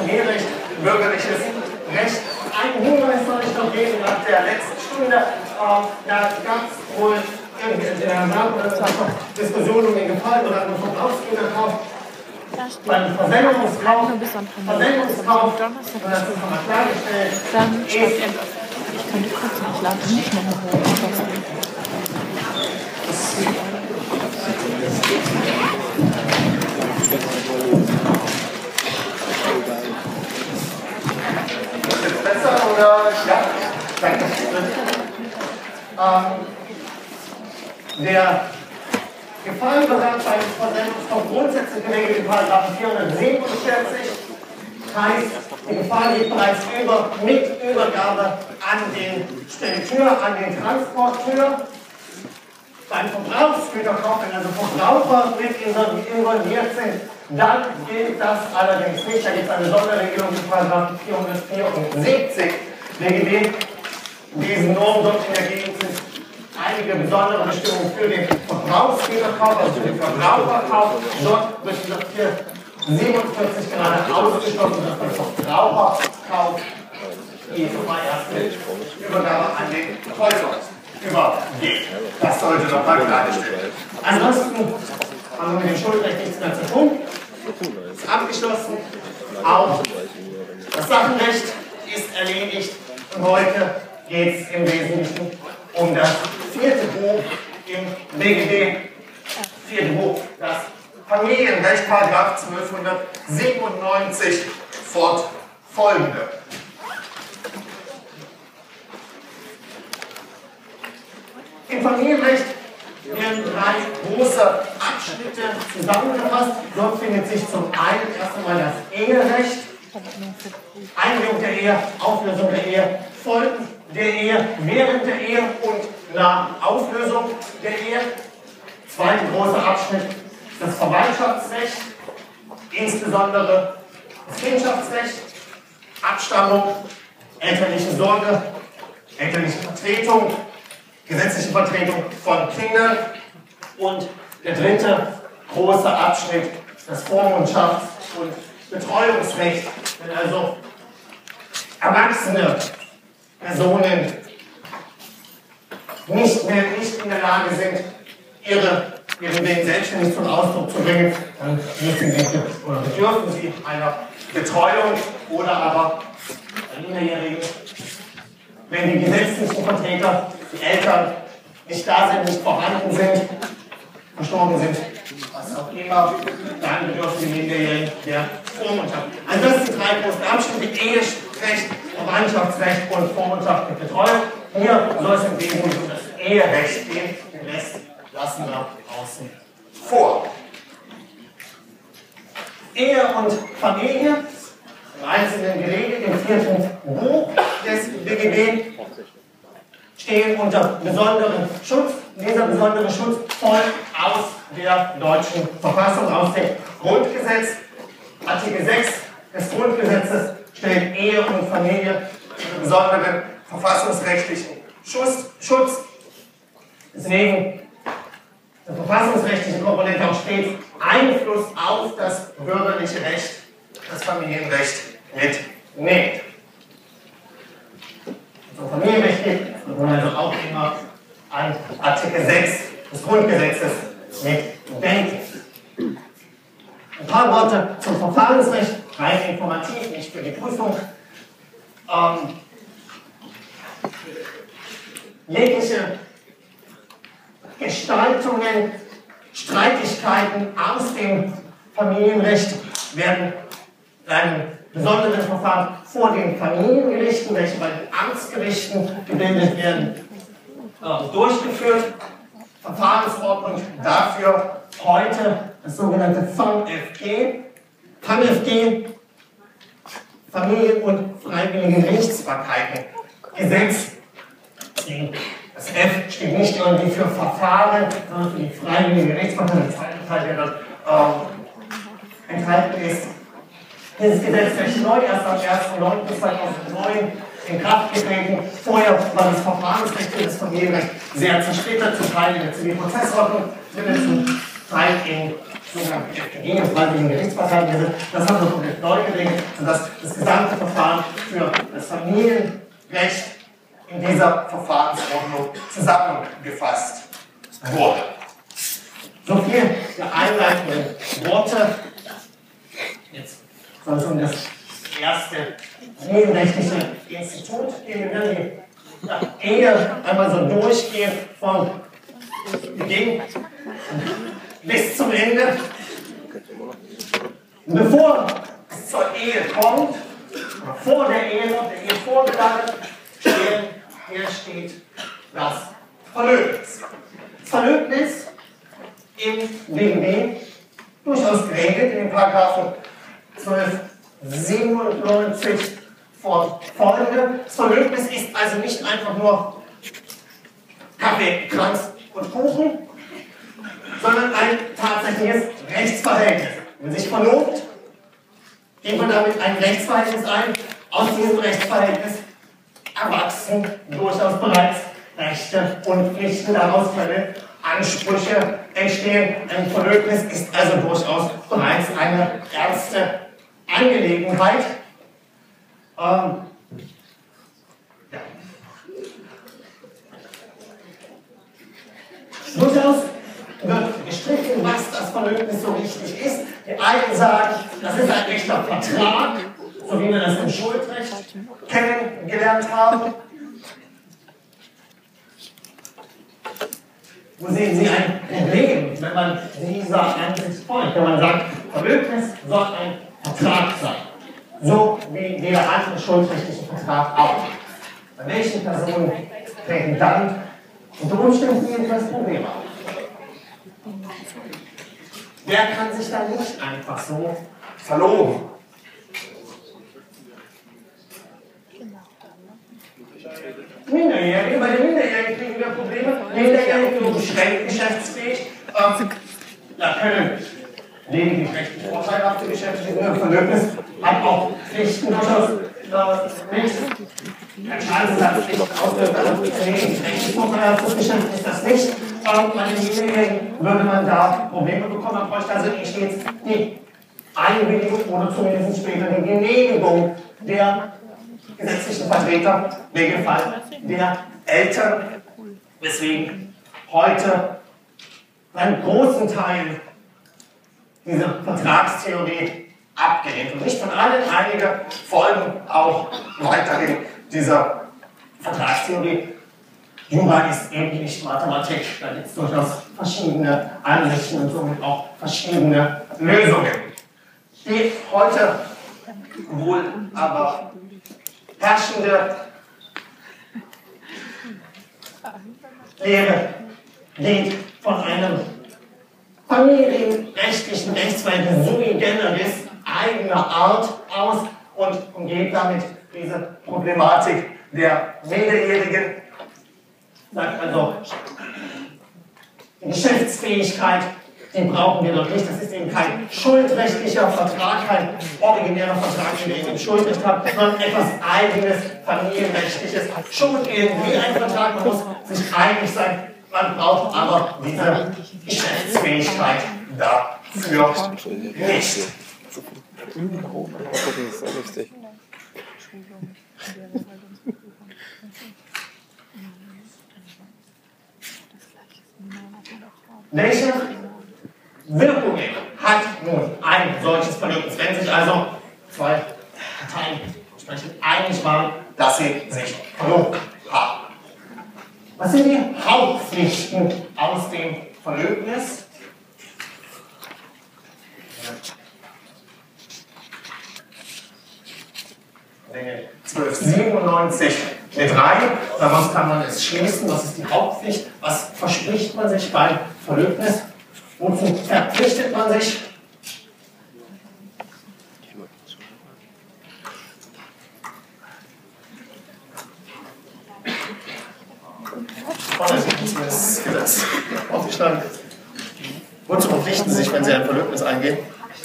Familienrecht, bürgerliches Recht. Einen Hinweis soll ich noch geben nach der letzten Stunde. Da gab es wohl in der Diskussion um den Gefallen oder um den Verbrauchsgüterkauf. Beim Versendungskauf, das ist nochmal klargestellt. Dann schreibt er, ich könnte kurz nicht laden, nicht mehr hoch. Ist jetzt besser oder? Ja, danke. Der Gefallenbereich beim Versendungskauf grundsätzlich geregelt in § 447 heißt, die Gefallen geht bereits mit Übergabe an den Spediteur, an den Transporteur. Beim Verbrauchsgüterkauf, wenn also Verbraucher mit involviert sind, dann gilt das allerdings nicht. Da gibt es eine Sonderregelung in § 474 BGB. Diesen Normen dort in der Gegend sind einige besondere Bestimmungen für den Verbrauchsgüterkauf, also für den Verbraucherkauf. Dort wird dieser 447 gerade ausgeschlossen, dass der Verbraucherkauf die erste Übergabe an den Käufer übergeht. Das sollte doch mal klargestellt werden. Ansonsten haben wir mit dem Schuldrecht nichts mehr zu tun. Ist abgeschlossen. Auch das Sachenrecht ist erledigt. Und heute geht es im Wesentlichen um das vierte Buch im BGB. Vierte Buch, das Familienrecht, § 1297 fortfolgende. Im Familienrecht werden drei große Abschnitte zusammengefasst. Dort findet sich zum einen erst einmal das Eherecht, Einlegung der Ehe, Auflösung der Ehe, Folgen der Ehe, während der Ehe und nach Auflösung der Ehe. Zweiter großer Abschnitt, das Verwandtschaftsrecht, insbesondere das Kindschaftsrecht, Abstammung, elterliche Sorge, elterliche Vertretung, gesetzliche Vertretung von Kindern und der dritte große Abschnitt, das Vormundschafts- und Betreuungsrecht, wenn also erwachsene Personen nicht in der Lage sind, ihren Willen selbstständig zum Ausdruck zu bringen, dann müssen sie oder bedürfen sie einer Betreuung oder aber bei Minderjährigen, wenn die gesetzlichen Vertreter, die Eltern nicht da sind, nicht vorhanden sind, verstorben sind, was auch immer, dann bedürfen die Minderjährigen der Vormundschaft. Also das sind drei große Abschnitte: Eherecht, Verwandtschaftsrecht und Vormundschaft mit Betreuung. Hier soll es im Wesentlichen um das Eherecht gehen, den Rest lassen wir außen vor. Ehe und Familie, im Einzelnen geregelt, im vierten Buch des BGB, stehen unter besonderen Schutz. Dieser besondere Schutz folgt aus der deutschen Verfassung, aus dem Grundgesetz. Artikel 6 des Grundgesetzes stellt Ehe und Familie unter besonderen verfassungsrechtlichen Schutz. Deswegen der verfassungsrechtliche Komponente auch stets Einfluss auf das bürgerliche Recht, das Familienrecht mitnimmt. Zum Familienrecht geht, wird man also auch immer an Artikel 6 des Grundgesetzes mitdenken. Ein paar Worte zum Verfahrensrecht, rein informativ, nicht für die Prüfung. Jegliche Gestaltungen, Streitigkeiten aus dem Familienrecht werden in einem besonderen Verfahren vor den Familiengerichten, welche bei den Amtsgerichten gebildet werden, durchgeführt. Verfahrensordnung dafür heute das sogenannte FAMFG. FAMFG, Familien- und freiwillige Gerichtsbarkeiten Gesetz. Das F steht nicht irgendwie für Verfahren, sondern für die freiwillige Gerichtsbarkeit. Der zweite Teil, der dort enthalten ist. Dieses Gesetz ist neu, erst am 1.9.2009 in Kraft getreten. Vorher war das Verfahrensrecht für das Familienrecht sehr zersplittert, zum Teil in der Zivilprozessordnung, zum Teil in sogenannten FGG, im freiwilligen Gerichtsbarkeit sind. Das haben wir komplett neu geregelt, sodass das gesamte Verfahren für das Familienrecht in dieser Verfahrensordnung zusammengefasst wurde. So viel der einleitenden Worte. Jetzt soll es um das erste familienrechtliche Institut gehen. Wir werden die Ehe einmal so durchgehen von Beginn bis zum Ende. Bevor es zur Ehe kommt, oder vor der Ehe noch, der Ehe vorgelangt, hier steht das Verlöbnis. Das Verlöbnis im BGB durchaus geregelt in den Paragraphen 1297 von folgende. Das Verlöbnis ist also nicht einfach nur Kaffee, Kranz und Kuchen, sondern ein tatsächliches Rechtsverhältnis. Wenn man sich verlobt, geht man damit ein Rechtsverhältnis ein. Aus diesem Rechtsverhältnis erwachsen durchaus bereits Rechte und Pflichten. Daraus können Ansprüche entstehen. Ein Verlöbnis ist also durchaus bereits eine ernste Angelegenheit. Ja. Durchaus wird gestritten, was das Verlöbnis so richtig ist. Die einen sagen, das ist ein echter Vertrag, so wie wir das im Schuldrecht kennengelernt haben. Wo sehen Sie ein Problem, wenn man dieser Ansicht folgt? Wenn man sagt, Verlöbnis soll ein Vertrag sein. So wie jeder andere schuldrechtliche Vertrag auch. Bei welchen Personen treten dann unter Umständen das Problem auf? Wer kann sich da nicht einfach so verloben? Minderjährige, bei den Minderjährigen kriegen wir Probleme. Minderjährige nur beschränkt geschäftsfähig. Da können lediglich rechtlich vorteilhafte Beschäftigte. Verlöbnis hat auch Pflichten durchaus nicht. Ein Schadensersatzpflicht auswirkt, also lediglich rechtlich vorteilhaftes Geschäft ist das nicht. Bei den Minderjährigen würde man da Probleme bekommen. Man bräuchte also stets die Einwilligung oder zumindest später die Genehmigung der gesetzlichen Vertreter, im Regelfall der Eltern, weswegen heute einen großen Teil dieser Vertragstheorie abgelehnt und nicht von allen, einige folgen auch weiterhin dieser Vertragstheorie. Jura ist eben nicht Mathematik, da gibt es durchaus verschiedene Ansichten und somit auch verschiedene Lösungen. Die heute wohl aber herrschende Lehre geht von einem familienrechtlichen Rechtsverhältnis sui generis eigener Art aus und umgeht damit diese Problematik der Minderjährigen. Sagt also, die Geschäftsfähigkeit, die brauchen wir doch nicht. Das ist eben kein schuldrechtlicher Vertrag, kein originärer Vertrag, den wir im Schuldrecht haben, sondern etwas eigenes, familienrechtliches. Schon irgendwie ein Vertrag, man muss sich einig sein, man braucht aber diese Geschäftsfähigkeit dafür nicht. Welche Wirkungen hat nun ein solches Verlöbnis, wenn sich also zwei Parteien entsprechend einig waren, dass sie sich verlobt haben? Was sind die Hauptpflichten aus dem Verlöbnis? Regel 1297 mit rein. Daraus kann man es schließen. Was ist die Hauptpflicht? Was verspricht man sich beim Verlöbnis? Wozu verpflichtet man sich? Das Gesetz aufgeschlagen. Wozu verpflichten Sie sich, wenn Sie ein Verlöbnis eingehen?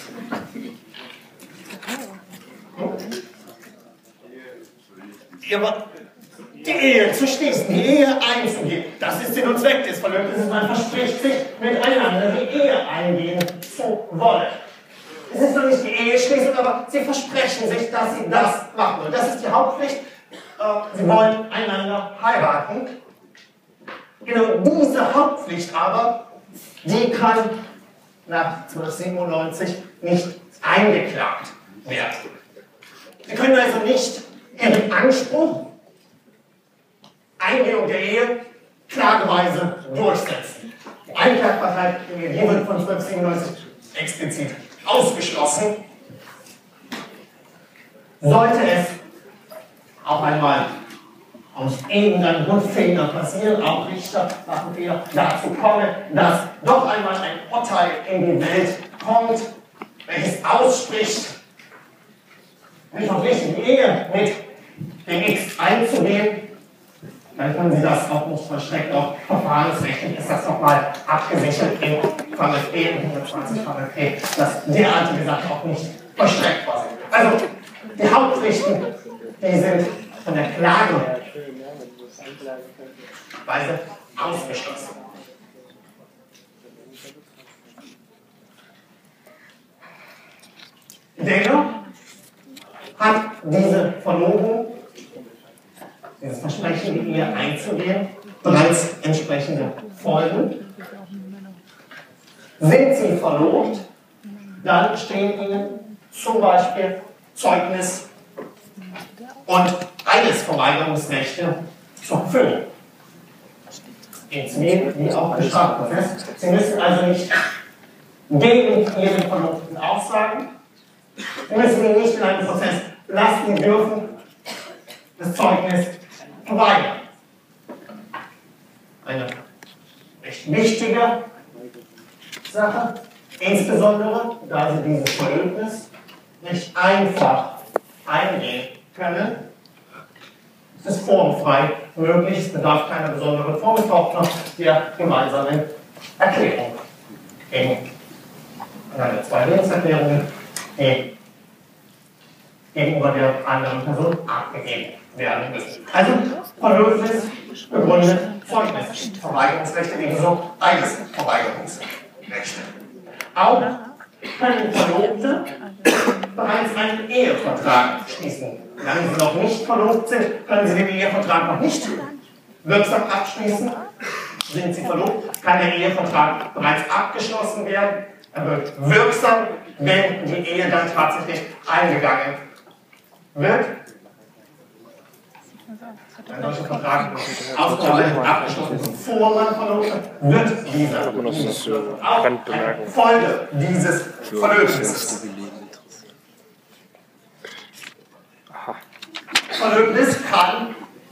Die Ehe zu schließen, die Ehe einzugehen, das ist Sinn und Zweck des Verlöbnisses. Man verspricht sich, miteinander die Ehe eingehen zu wollen. Es ist noch nicht die Eheschließung, aber sie versprechen sich, dass sie das machen. Und das ist die Hauptpflicht. Sie wollen einander heiraten. Genau diese Hauptpflicht aber, die kann nach 1297 nicht eingeklagt werden. Sie können also nicht Ihren Anspruch, Eingehung der Ehe, klageweise durchsetzen. Die Einklagbarkeit in der Ehe wird von 1297 explizit ausgeschlossen. Sollte es auch einmal aus irgendeinem Grundfehler passieren, auch Richter machen Fehler, dazu kommen, dass doch einmal ein Urteil in die Welt kommt, welches ausspricht, nicht verpflichtet, die Ehe mit dem X einzugehen, dann können Sie das auch nicht versteckt, auch verfahrensrechtlich ist das nochmal abgesichert im VfB, 120 VfB, dass derartige Sachen auch nicht verstreckbar sind. Also die Hauptpflichten, die sind von der Klageweise ausgeschlossen. Dennoch hat diese Verlobung, dieses Versprechen, die Ehe einzugehen, bereits entsprechende Folgen. Sind Sie verlobt, dann stehen Ihnen zum Beispiel Zeugnis und Eidesverweigerungsrechte zur Verfügung. In Zivil wie auch im Strafprozess. Sie müssen also nicht gegen Ihren Verlobten aussagen. Sie müssen ihn nicht in einem Prozess lassen, Sie dürfen das Zeugnis verweigern. Eine recht wichtige Sache, insbesondere da Sie dieses Verhältnis nicht einfach eingehen können. Es ist formfrei möglich, es bedarf keiner besonderen Form, es braucht noch der gemeinsamen Erklärung. Eine zwei Lebenserklärungen, die gegenüber der anderen Person abgegeben werden müssen. Also Verlobnis begründet Zeugnis, Verweigerungsrechte ebenso Eidesverweigerungsrechte. Auch können Verlobte bereits einen Ehevertrag schließen. Solange sie noch nicht verlobt sind, können sie den Ehevertrag noch nicht wirksam abschließen. Sind sie verlobt, kann der Ehevertrag bereits abgeschlossen werden. Er wird wirksam, wenn die Ehe dann tatsächlich eingegangen wird. Ein solcher Vertrag ausgearbeitet abgeschlossen, bevor man verlobt wird, dieser auch eine Folge dieses Verlöbnisses. Verlöbnis kann.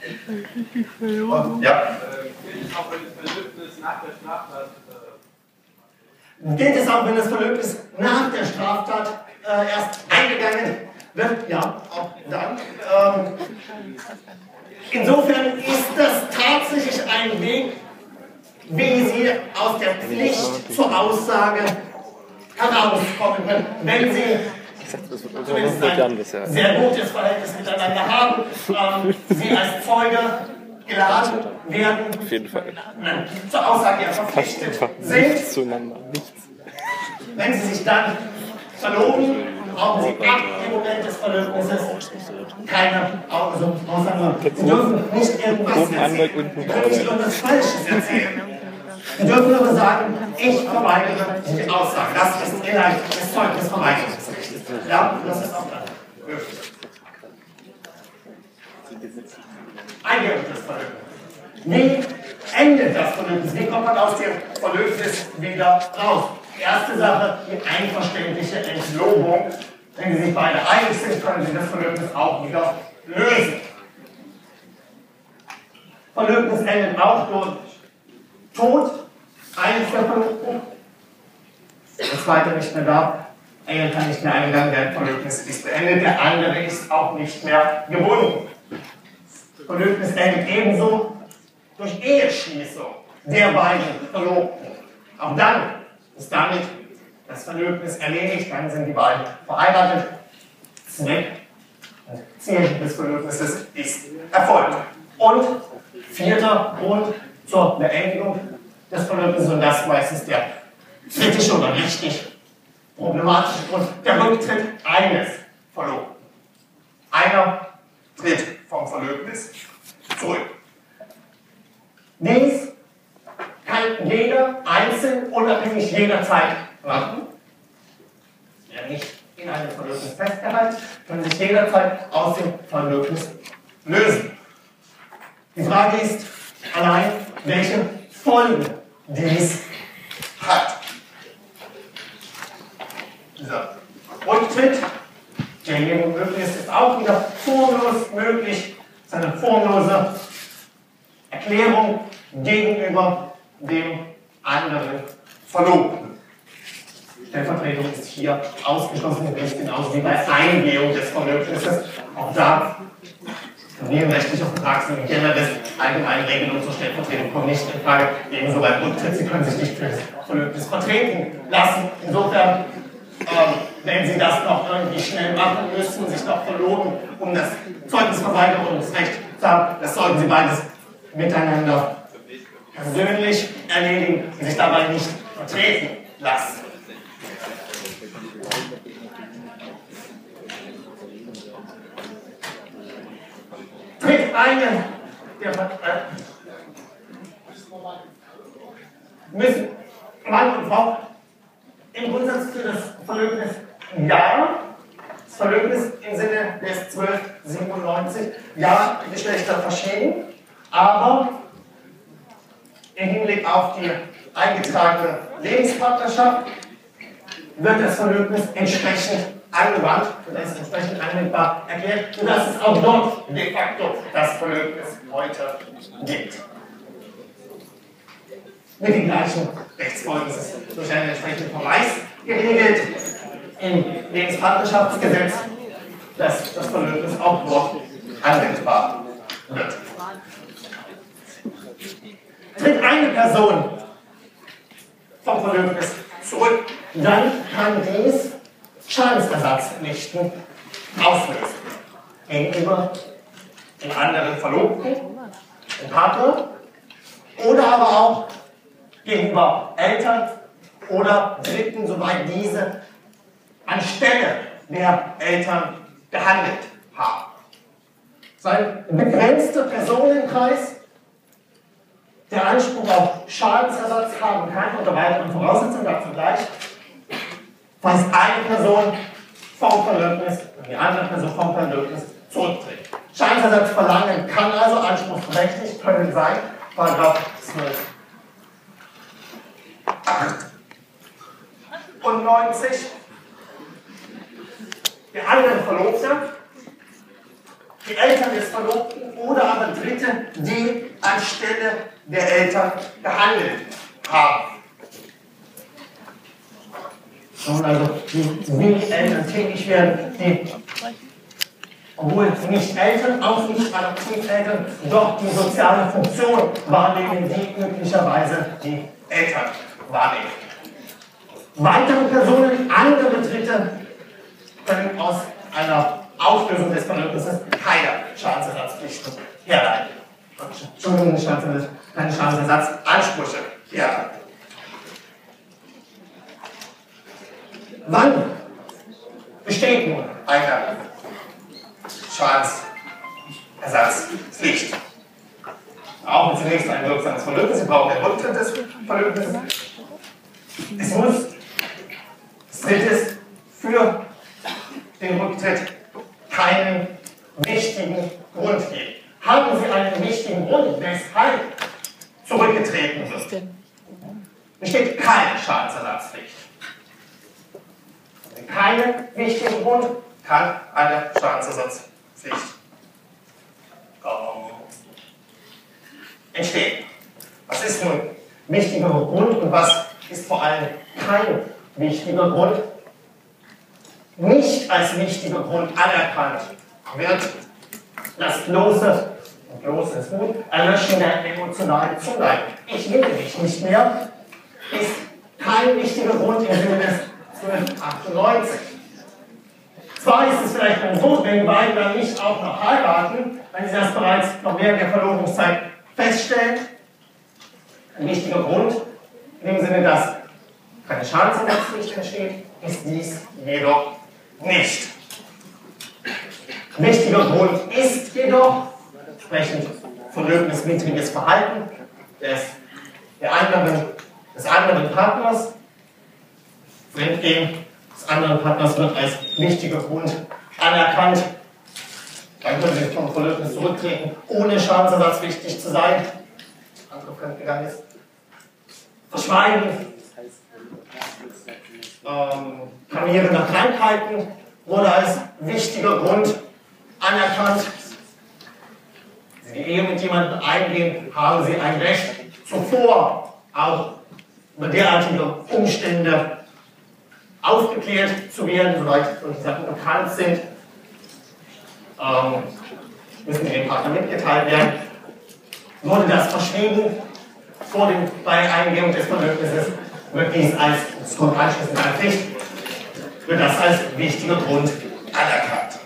Ja. Gilt es auch, wenn das Verlöbnis nach der Straftat erst eingegangen wird? Ja, auch dann. Insofern ist das tatsächlich ein Weg, wie Sie aus der Pflicht zur Aussage herauskommen können, wenn Sie zumindest ein sehr gutes Verhältnis miteinander haben, Sie als Zeuge geladen werden, Auf jeden Fall. zur Aussage ja verpflichtet sind. Nichts zueinander, nichts. Wenn Sie sich dann verloben, brauchen Sie ab dem Moment des Verlöbnisses keine Aussagen. Sie dürfen nicht irgendwas erzählen. Sie dürfen nicht irgendwas Falsches erzählen. Sie dürfen nur sagen, ich verweigere die Aussage. Das ist Inhalt des Zeugnisverweigerungsrechts. Ja, das ist auch dann möglich. Eingehung des Verlöbnisses. Wie endet das Verlöbnis? Wie kommt man aus dem Verlöbnis wieder raus? Erste Sache, die einverständliche Entlobung. Wenn Sie sich beide einig sind, können Sie das Verlöbnis auch wieder lösen. Verlöbnis endet auch durch Tod eines der Verlobten. Der zweite nicht mehr da. Ehe kann nicht mehr eingegangen werden. Verlöbnis ist beendet. Der andere ist auch nicht mehr gebunden. Verlöbnis endet ebenso durch Eheschließung der beiden Verlobten. Auch dann ist damit das Verlöbnis erledigt, dann sind die beiden verheiratet. Zweck und Ziel des Verlöbnisses ist erfolgt. Und vierter Grund zur Beendigung des Verlöbnisses, und das meistens der kritische oder richtig problematische Grund der Rücktritt eines Verlobten. Einer tritt vom Verlöbnis zurück. Dies kann jeder einzeln unabhängig jederzeit machen. Ja, nicht in einem Verlöbnis festgehalten, kann sich jederzeit aus dem Verlöbnis lösen. Die Frage ist allein, welche Folgen dies hat. Dieser Rücktritt, der hier möglich ist, ist auch wieder formlos möglich. Es ist eine formlose Erklärung gegenüber dem anderen Verlobten. Stellvertretung ist hier ausgeschlossen, nicht genauso wie bei Eingehung des Verlöbnisses. Auch da familienrechtliche Vertragsregeln generell allgemeine Regelungen zur Stellvertretung kommen nicht in Frage. Ebenso beim Rücktritt, Sie können sich nicht für das Verlöbnis vertreten lassen. Insofern, wenn Sie das noch irgendwie schnell machen müssen, sich noch verloben, um das Zeugnisverweigerungsrecht zu haben, das sollten Sie beides miteinander persönlich erledigen und sich dabei nicht vertreten lassen. Tritt eine der müssen Mann und Frau im Grundsatz für das Verlöbnis ja, das Verlöbnis im Sinne des 1297, ja, Geschlechter verschieden, aber im Hinblick auf die eingetragene Lebenspartnerschaft wird das Verlöbnis entsprechend angewandt, und das ist entsprechend anwendbar erklärt, sodass es auch dort de facto das Verlöbnis heute gibt. Mit den gleichen Rechtsfolgen ist es durch einen entsprechenden Verweis geregelt im Lebenspartnerschaftsgesetz, dass das Verlöbnis auch dort anwendbar wird. Tritt eine Person vom Verlöbnis zurück, dann kann dies Schadensersatzpflichten auslösen. Gegenüber den anderen Verlobten, dem Partner, oder aber auch gegenüber Eltern oder Dritten, soweit diese anstelle der Eltern gehandelt haben. Es ist ein begrenzter Personenkreis, der Anspruch auf Schadensersatz haben kann, unter weiteren Voraussetzungen, dazu gleich, falls eine Person vom Verlöbnis und die andere Person vom Verlöbnis zurücktritt. Schadensersatz verlangen kann also anspruchsberechtigt können sein, Paragraph 12. 98. Der andere Verlobte, die Eltern des Verlobten oder aber Dritte, die anstelle der Eltern gehandelt haben. Und also wie Eltern tätig werden, die, obwohl nicht Eltern, auch nicht Adoptiveltern, doch die soziale Funktion wahrnehmen, die üblicherweise die Eltern wahrnehmen. Weitere Personen, andere Dritte, können aus einer Auflösung des Verlöbnisses keine Schadensersatzpflichten herleiten. Entschuldigung, keine Schadensersatzansprüche herleiten. Wann besteht nun eine Schadensersatzpflicht? Auch mit zunächst ein wirksames Verlöbnis, Sie brauchen den Rücktritt des Verlöbnisses. Es muss als drittes für den Rücktritt keinen wichtigen Grund geben. Haben Sie einen wichtigen Grund, weshalb zurückgetreten wird, besteht keine Schadensersatzpflicht. Keinen wichtigen Grund kann eine Schadensersatzpflicht entstehen. Was ist nun wichtiger Grund und was ist vor allem kein wichtiger Grund? Nicht als wichtiger Grund anerkannt wird das bloße ist gut, Erlöschen der emotionalen Zuneigung. Ich liebe dich nicht mehr, ist kein wichtiger Grund im Sinne des 1298. Zwar ist es vielleicht ein Grund, wenn die beiden dann nicht auch noch heiraten, wenn sie das bereits noch während der Verlobungszeit feststellen. Ein wichtiger Grund, in dem Sinne, dass keine Schadensersatzpflicht entsteht, ist dies jedoch nicht. Wichtiger Grund ist jedoch entsprechend verlöbniswidriges Verhalten des anderen Partners. Fremdgehen des anderen Partners wird als wichtiger Grund anerkannt. Dann können Sie vom Verlöbnis zurücktreten, ohne schadensersatzpflichtig zu sein. Andere fremdgegangen ist. Verschweigen. Gravierende Krankheiten wurde als wichtiger Grund anerkannt. Wenn Sie die Ehe mit jemandem eingehen, haben Sie ein Recht, zuvor auch über derartige Umstände aufgeklärt zu werden, soweit solche Sachen bekannt sind. Müssen dem Partner mitgeteilt werden. Wurde das verschwiegen bei Eingehung des Verlöbnisses, wird dies als, das kommt anschließend als Pflicht, wird das als wichtiger Grund anerkannt.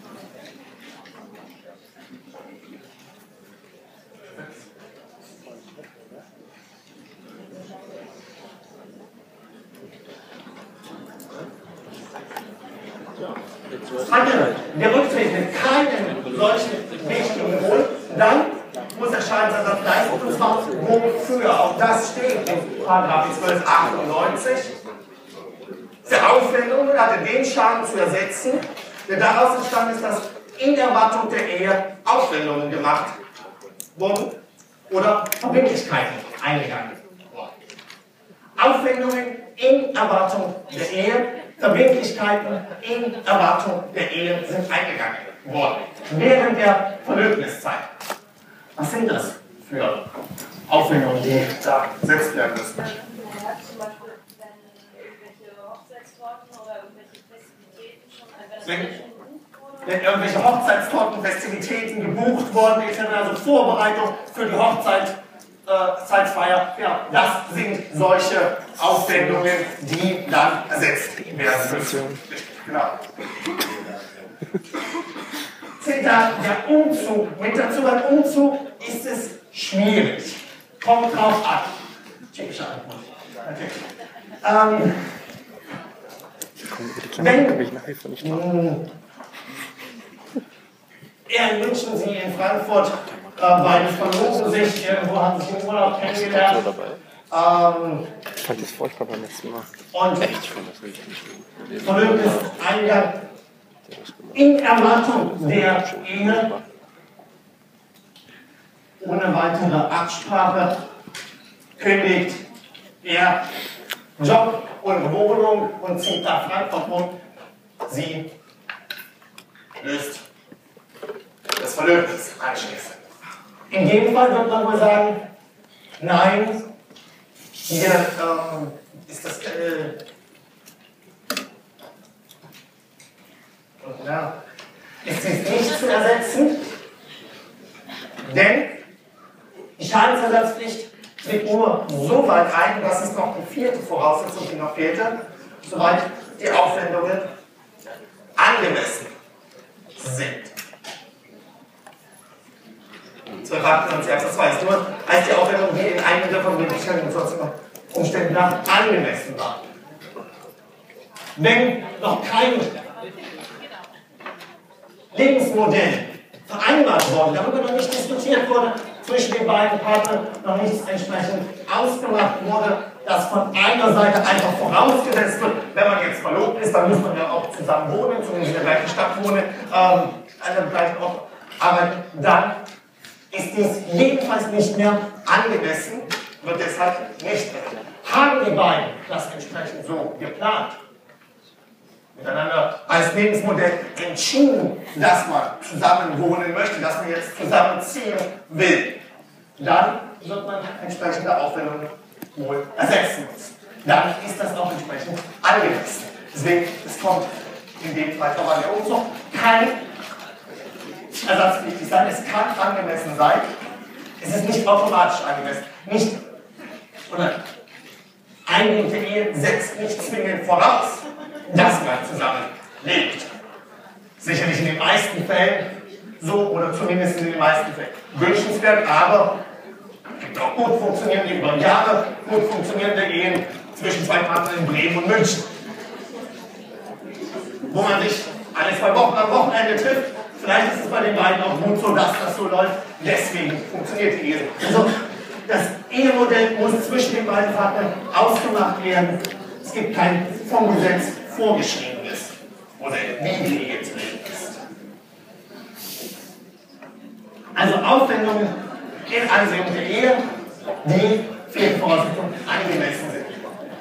Hatte der Rücktritt mit keinem solchen wichtigen Grund, dann muss der Schadensersatz leisten, und zwar wofür? Auch das steht in § 1298. Für Aufwendungen hatte den Schaden zu ersetzen, der daraus entstanden ist, dass in Erwartung der Ehe Aufwendungen gemacht wurden oder Verbindlichkeiten eingegangen wurden. Aufwendungen in Erwartung der Ehe, Verbindlichkeiten in Erwartung der Ehe sind eingegangen worden. Während der Verlöbniszeit. Was sind das für Aufwendungen, die da gesetzt werden müssen? Ja, zum Beispiel, wenn irgendwelche Hochzeitstorten oder irgendwelche Festivitäten schon wenn irgendwelche Hochzeitstorten, Festivitäten gebucht worden, etc., also Vorbereitung für die Hochzeitsfeier, ja, das sind solche Aufwendungen, die dann ersetzt werden müssen. Genau. Zitat, der Umzug. Mit dazu beim Umzug ist es schwierig. Kommt drauf an. Tschechische Antwort. Okay. Er in München, Sie in Frankfurt, beide verloben sich, irgendwo haben sich im Urlaub kennengelernt. Ich fand das furchtbar beim letzten Mal. Und Verlöbniseingang in Erwartung der Ehe, ohne weitere Absprache, kündigt er Job und Wohnung und zieht nach Frankfurt um. Sie löst das Verlöbnis anschließend. In dem Fall wird man wohl sagen, nein, hier ist das ist dies nicht zu ersetzen, denn die Schadensersatzpflicht tritt nur so weit ein, das ist noch die vierte Voraussetzung, die noch fehlte, soweit die Aufwendungen angemessen sind. 1298 Absatz 2 ist nur, als die Aufwendung, die in einem der Verbindlichkeiten und sonstigen Umständen nach angemessen war. Wenn noch kein Lebensmodell vereinbart worden, darüber noch nicht diskutiert wurde, zwischen den beiden Partnern noch nichts entsprechend ausgemacht wurde, dass von einer Seite einfach vorausgesetzt wird, wenn man jetzt verlobt ist, dann muss man ja auch zusammen wohnen, zumindest in der gleichen Stadt wohnen, an dem gleichen Ort arbeiten, dann ist dies jedenfalls nicht mehr angemessen, wird deshalb nicht mehr. Haben die beiden das entsprechend so geplant, miteinander als Lebensmodell entschieden, dass man zusammen wohnen möchte, dass man jetzt zusammenziehen will, dann wird man entsprechende Aufwendungen wohl ersetzen müssen. Dann ist das auch entsprechend angemessen. Deswegen, es kommt in dem Fall auch an der Umzug kein ersatzpflichtig sein, es kann angemessen sein, es ist nicht automatisch angemessen. Nicht, oder eingehende Ehe setzt nicht zwingend voraus, dass man zusammen lebt. Sicherlich in den meisten Fällen so, oder zumindest in den meisten Fällen wünschenswert, aber es gibt auch gut funktionierende, über Jahre gut funktionierende Ehen zwischen zwei Partnern in Bremen und München. wo man sich alle 2 Wochen am Wochenende trifft. Vielleicht ist es bei den beiden auch gut so, dass das so läuft. Deswegen funktioniert die Ehe. Also, das Ehemodell muss zwischen den beiden Partnern ausgemacht werden. Es gibt kein vom Gesetz vorgeschriebenes oder wie die Ehe zu leben ist. Also Aufwendungen in Ansehung der Ehe, die für die Voraussetzung angemessen sind.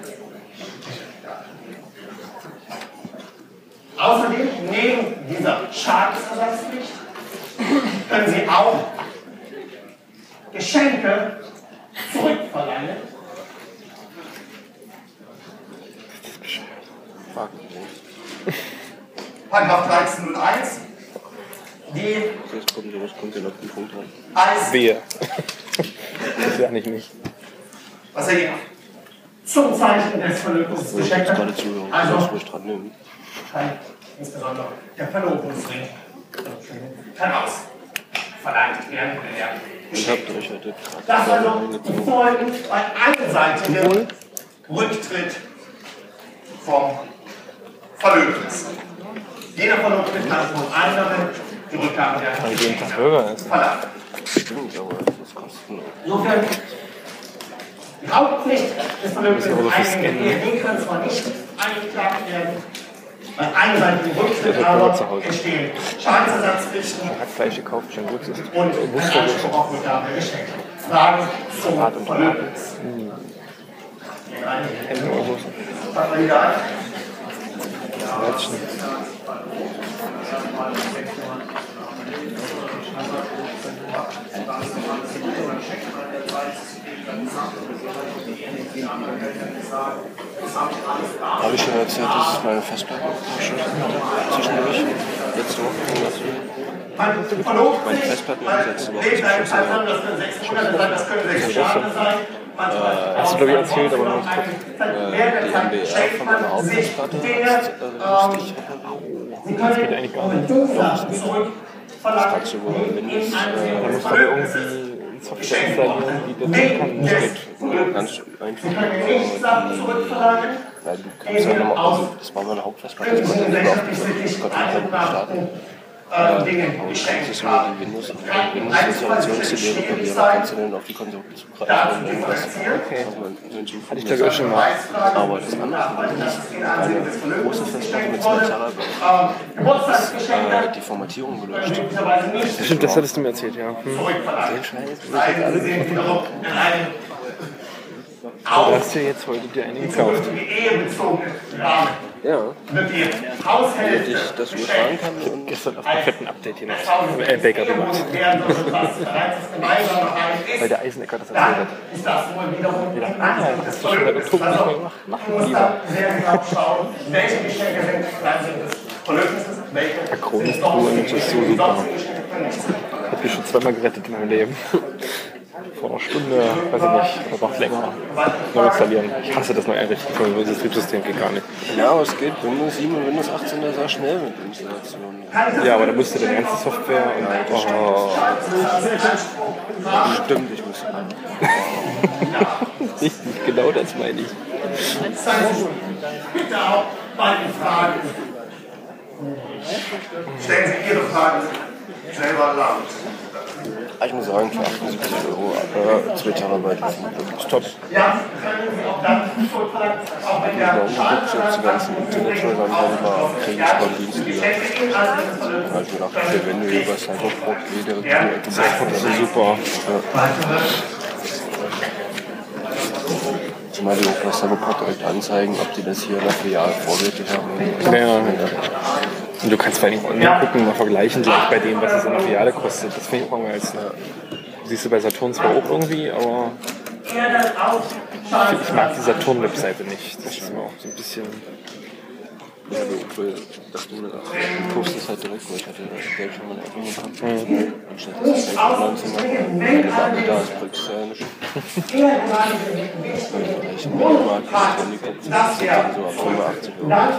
Außerdem, neben dieser Schadensersatzpflicht, können Sie auch Geschenke zurückverlangen. Paragraph 1301. Das kommt ja noch ein Punkt dran. Als Wehe. Das ist ja nicht mich. was er hier zum Zeichen des Verlobungsgeschenkes, also insbesondere der Verlobungsring, kann ausverlangt werden, wenn er geschenkt wird. Das also die Folgen bei einseitigem Rücktritt vom Verlobten. Jeder Verlobte kann vom anderen die Rückgabe der Geschenke verlangen. Stimmt, aber das kostet nur. Insofern, die Hauptpflicht des Verlobten die kann zwar nicht eingeklagt werden, bei einseitigem Rücktritt aber entstehen Schadensersatzpflichten Hackfleisch gekauft, schon gut ist. und ein Anspruch auf Rückgabe der Geschenke. Fragen zum Verlobten. Fangen wir wieder an. Habe ich schon erzählt, dass es meine Festplatte zwischendurch letzte Woche meine Festplatte letzte Woche hast du glaube ich erzählt, aber noch nicht kurz. Die MBR von meiner Hauptfestplatte das geht eigentlich gar nicht. Das kannst du über Windows, da musst du aber irgendwie Software installieren, die das kann. Das geht ganz einfach. Weil du kannst ja nochmal, also das war meine Hauptfestplatte, ich konnte nicht auf Gott und Welt starten. Aber du kannst nur die Windows-Installation zu dir reparieren, kannst du dann auf die Konsole zugreifen und irgendwas. Okay. Hatte ich glaube ich auch schon mal. Aber das andere, eine große Festplatte mit 2 Terabyte, die Formatierung gelöscht. Stimmt, das hattest du mir erzählt, ja. Den Scheiß, ich jetzt alle du hast ja jetzt heute dir eine gekauft. Ja. Damit ich das übertragen kann. Ich habe gestern auf einem fetten Update hier noch Baker gemacht. Weil der Eisenecker das erzählt hat. Ich dachte, das ist schon seit Oktober nicht mehr gemacht. Machen lieber. Der Kronenstruhen ist so super. Hat mich schon zweimal gerettet in meinem Leben. Vor einer Stunde, weiß ich nicht, oder noch länger, neu installieren. Ich hasse das neu einrichten von Windows Betriebssystem, geht gar nicht. Ja, aber es geht. Windows 7 und Windows 18 ist sehr schnell mit Installationen. Ja, aber da musst du die ganze Software und stimmt, ich muss. Richtig, genau das meine ich. Bitte auch bei den Fragen. Stellen Sie Ihre Fragen selber laut. Ich muss sagen, für 78 € 2 Terabyte ist wirklich top. Ja, können Sie auch dann auch wenn der jetzt die ganzen Internetschultern mal kriegen von Dienstliga. Da habe ich mir gedacht, wenn du über Cyberport direkt das ist so super. Zumal die auch bei Cyberport direkt anzeigen, ob die das hier in der Filiale vorrätig haben. Ja. Und du kannst vor allem online gucken, mal vergleichen, gleich bei dem, was es in der Filiale kostet. Das finde ich auch am geilsten. Siehst du bei Saturn zwar auch irgendwie, aber ich mag die Saturn-Webseite nicht. Das ist immer auch so ein bisschen. Ja, du postest halt direkt, weil ich hatte das Geld schon mal in Erwähnung gehabt. Anstatt das Geld von 19 Mal, wenn das andere da ist, bringt es ja nicht. Weil ich mal das Handy guckt, das sind dann so ab 85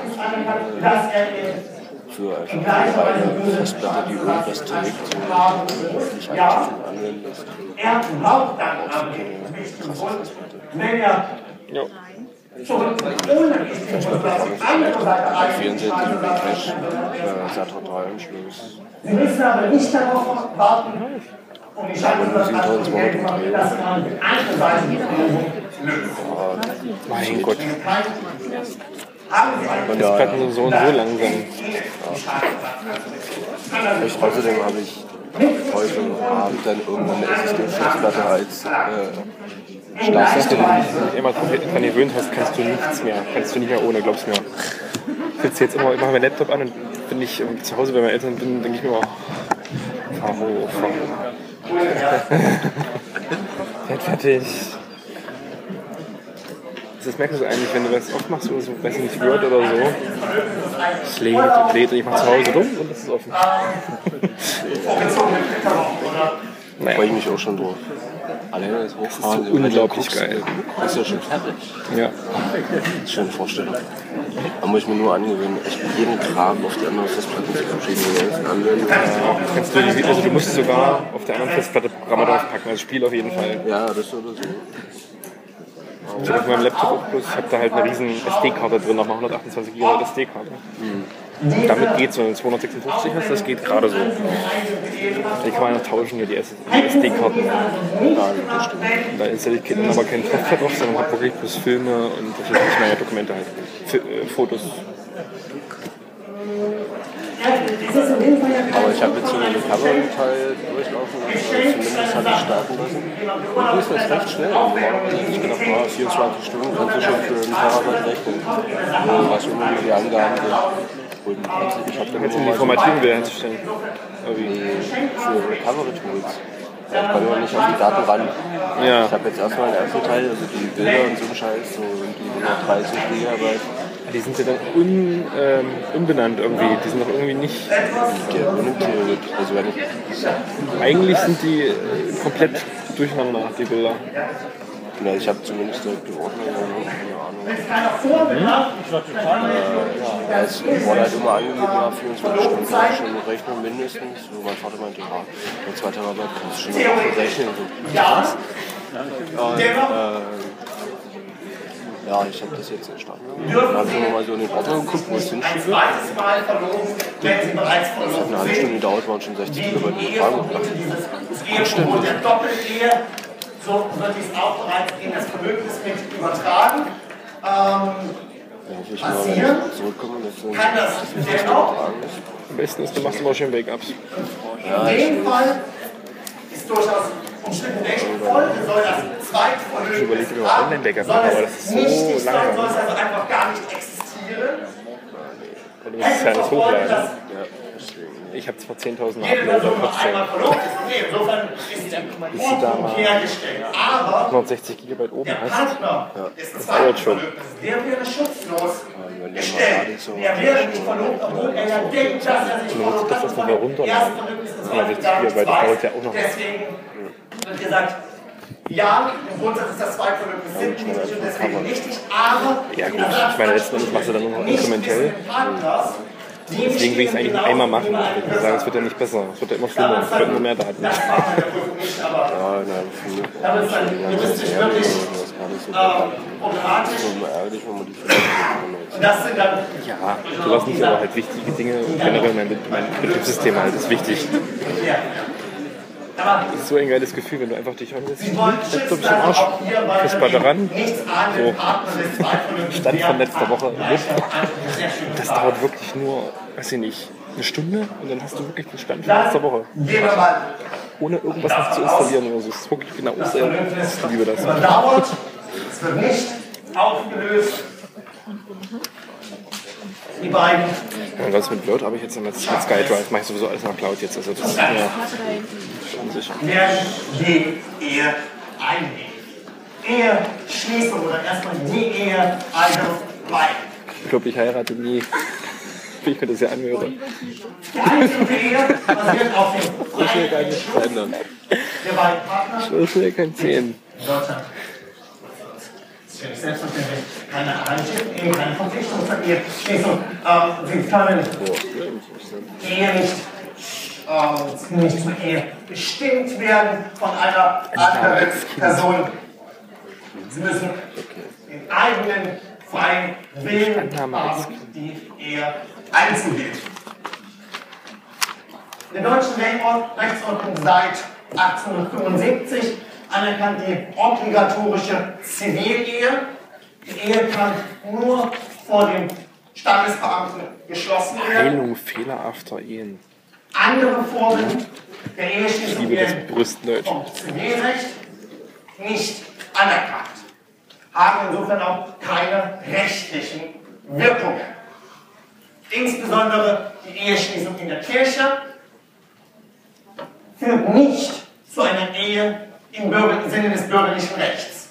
€ für eine Festplatte, die irgendwas trägt, nicht aktiv anwendest. Er braucht dann am wichtigen Grund, wenn er Sie müssen aber nicht darauf warten, um die Schaltung dass man eine Seite löst. Mein Gott. Und das bleibt nur so und so langsam. Außerdem habe ich heute Abend dann irgendwann eine SSD-Festplatte als Stark, wenn du dich immer dran gewöhnt hast, kannst du nichts mehr. Kannst du nicht mehr ohne, glaubst du mir. Ich sitze jetzt immer, ich mache meinen Laptop an und wenn ich zu Hause bei meinen Eltern bin, denke ich mir auch, Faro. Werd fertig. Das merkst du eigentlich, wenn du das aufmachst oder so, weiß ich nicht, Word oder so. Es lädt und ich mache zu Hause dumm und das ist offen. Da freue ich mich auch schon drauf. Alleine das Hochfahren. Das ist so unglaublich geil. Das ist ja schon fertig. Ja. Das ist schon eine Vorstellung. Da muss ich mir nur angewöhnen, echt jeden Kram auf die andere Festplatte zu verschieben. Kannst du, also du musst sogar auf der anderen Festplatte Programme draufpacken, also Spiel auf jeden Fall. Ja, das oder so. Ich habe auf meinem Laptop auch bloß, ich habe da halt eine riesen SD-Karte drin, nochmal 128 GB SD-Karte. Damit geht's, wenn du 256 hast, das geht gerade so. Die kann man noch tauschen, hier die SD-Karten. Da installiere ich aber kein Software drauf, sondern habe wirklich bloß Filme und das ist nicht meine Dokumente halt. Fotos. Aber ich habe jetzt so einen Recovery-Teil durchlaufen lassen, zumindest habe ich starten lassen. Und du bist jetzt recht schnell. Ich gedacht, 24 Stunden kannst du schon für einen Terabyte rechnen. Was immer die Angaben sind. Und ich habe dann jetzt die Formatierung wieder hinzustellen. Für Recovery-Tools. Ich kann nur nicht an die Daten ran. Ja. Ich habe jetzt erstmal den ersten Teil, also die Bilder und so ein Scheiß, so die 130 GB. Die sind ja dann unbenannt irgendwie. Die sind doch irgendwie nicht. Also wenn ich eigentlich sind die komplett durcheinander, die Bilder. Ja, ich habe zumindest die Ordnung, keine Ahnung. Es wurde halt immer angegeben, 24 Stunden schon rechnen mindestens. So, mein Vater meinte, ja, mit 2 Terabyte kannst du schon mal rechnen. So, was? Ja, ich habe das jetzt entstanden. Dann habe ich nochmal so in den Ordner geguckt, wo ich es hinschiebe. Das hat eine halbe Stunde gedauert, waren schon 60 Kilobyte übertragen. So wird dies auch bereits in das Vermögnis mit übertragen. Passieren kann das dennoch. Am besten ist, du machst immer schön Backups. In dem Fall ist durchaus ein Stück recht voll. Soll das Zweitvermögen Ich überlege mir mal Online-Backup, aber das ist so nicht langsam. soll es also einfach gar nicht existieren. Und du musst es ja alles hochladen. Ich habe zwar 10.000 Uploads, aber trotzdem. Insofern ist der Punkt hergestellt. Aber 160 GB oben der hast. Partner ist Das dauert schon. Der wäre schutzlos gestellt. Der wäre nicht verlobt, obwohl er ja denkt, dass er sich Du musst das erstmal runterladen. 160 GB, das dauert ja auch noch. Deswegen wird gesagt, ja, im Grundsatz ist das Zweitvermögen nicht und deswegen richtig, aber Ja gut, ich meine, letzten Endes machst du dann nur noch inkrementell. Deswegen will ich es eigentlich nur einmal machen. Ich würde sagen, es wird ja nicht besser. Es wird ja immer schlimmer. Es wird immer mehr Daten. Ja, nein, das ist juristisch wirklich problematisch. ärgerlich, wenn man die Das sind dann Ja, sowas nicht, aber halt wichtige Dinge. Und generell mein Betriebssystem halt ist wichtig. Das ist so ein geiles Gefühl, wenn du einfach dich ansetzt. Laptop im Arsch, Festplatte ran. So. Stand von letzter Woche. Das dauert wirklich nur, weiß ich nicht, eine Stunde und dann hast du wirklich den Stand von letzter Woche. Ohne irgendwas noch zu installieren oder so. Das ist wirklich genau so. Ich liebe das. Es wird nicht aufgelöst. Die beiden. Ja, was mit Word habe ich jetzt mit SkyDrive, mache ich sowieso alles nach Cloud jetzt. Also das ist mir unsicher. Werden die Ehe einnehmen. Eheschließung oder erstmal die Ehe allgemein. Ich glaube, ich heirate nie. Wie ich mir das ja anhöre. Die einzige Ehe basiert auf dem Ich will gar nicht verändern. der beiden Partner. Ich will kein 10. Deutschland. Selbstverständlich keine Arrangierung, eben keine Verpflichtung zur Eheschließung. Sie können Ehe nicht zur Ehe bestimmt werden von einer anderen Person. Sie müssen den eigenen freien Willen haben, die Ehe einzugehen. In der deutschen Rechtsordnung seit 1875 anerkannt die obligatorische Zivilehe. Die Ehe kann nur vor dem Standesbeamten geschlossen werden. Heilung fehlerhafter Ehen. Andere Formen der Eheschließung werden Brüstendeutsch. vom Zivilrecht nicht anerkannt, haben insofern auch keine rechtlichen Wirkungen. Insbesondere die Eheschließung in der Kirche führt nicht zu einer Ehe im Sinne des bürgerlichen Rechts.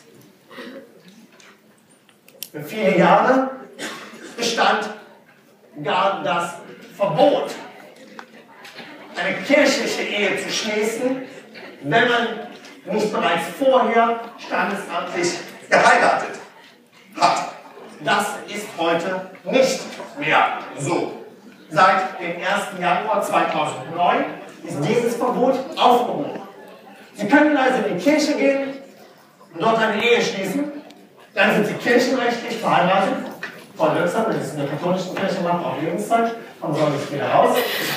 Für viele Jahre bestand gar das Verbot, eine kirchliche Ehe zu schließen, wenn man nicht bereits vorher standesamtlich geheiratet hat. Das ist heute nicht mehr so. Seit dem 1. Januar 2009 ist dieses Verbot aufgehoben. Sie können also in die Kirche gehen und dort eine Ehe schließen, dann sind Sie kirchenrechtlich verheiratet. Voll wirksam, wenn Sie es in der katholischen Kirche machen, auf Lebenszeit, dann soll ich wieder raus.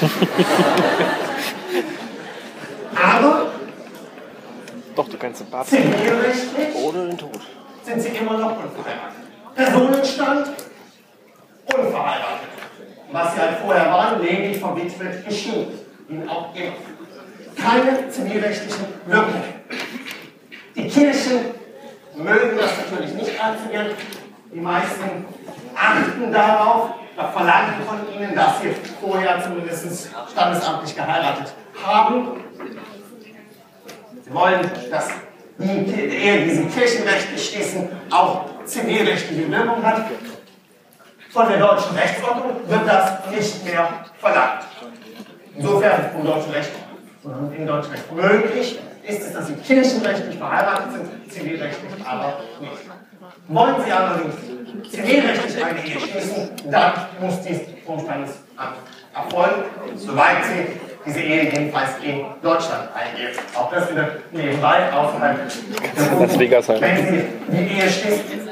Aber Doch, du kannst den Bart zivilrechtlich Ohne den Tod. sind Sie immer noch unverheiratet. Personenstand unverheiratet. Was Sie halt vorher waren, lediglich verwitwet geschieden. Ihnen auch immer. Keine zivilrechtlichen Wirkungen. Die Kirchen mögen das natürlich nicht anzugehen. Die meisten achten darauf, verlangen von ihnen, dass sie vorher zumindest standesamtlich geheiratet haben. Sie wollen, dass die Ehe, die sie kirchenrechtlich schließen, auch zivilrechtliche Wirkung hat. Von der deutschen Rechtsordnung wird das nicht mehr verlangt. Insofern im deutschen Recht möglich ist es, dass sie kirchenrechtlich verheiratet sind, zivilrechtlich aber nicht. Wollen Sie allerdings zivilrechtlich eine Ehe schließen, dann muss dies vom Standesamt erfolgen, soweit Sie diese Ehe jedenfalls in Deutschland eingehen. Auch das wieder nebenbei, außerhalb der Las Vegas halt. Wenn Sie die Ehe schließen,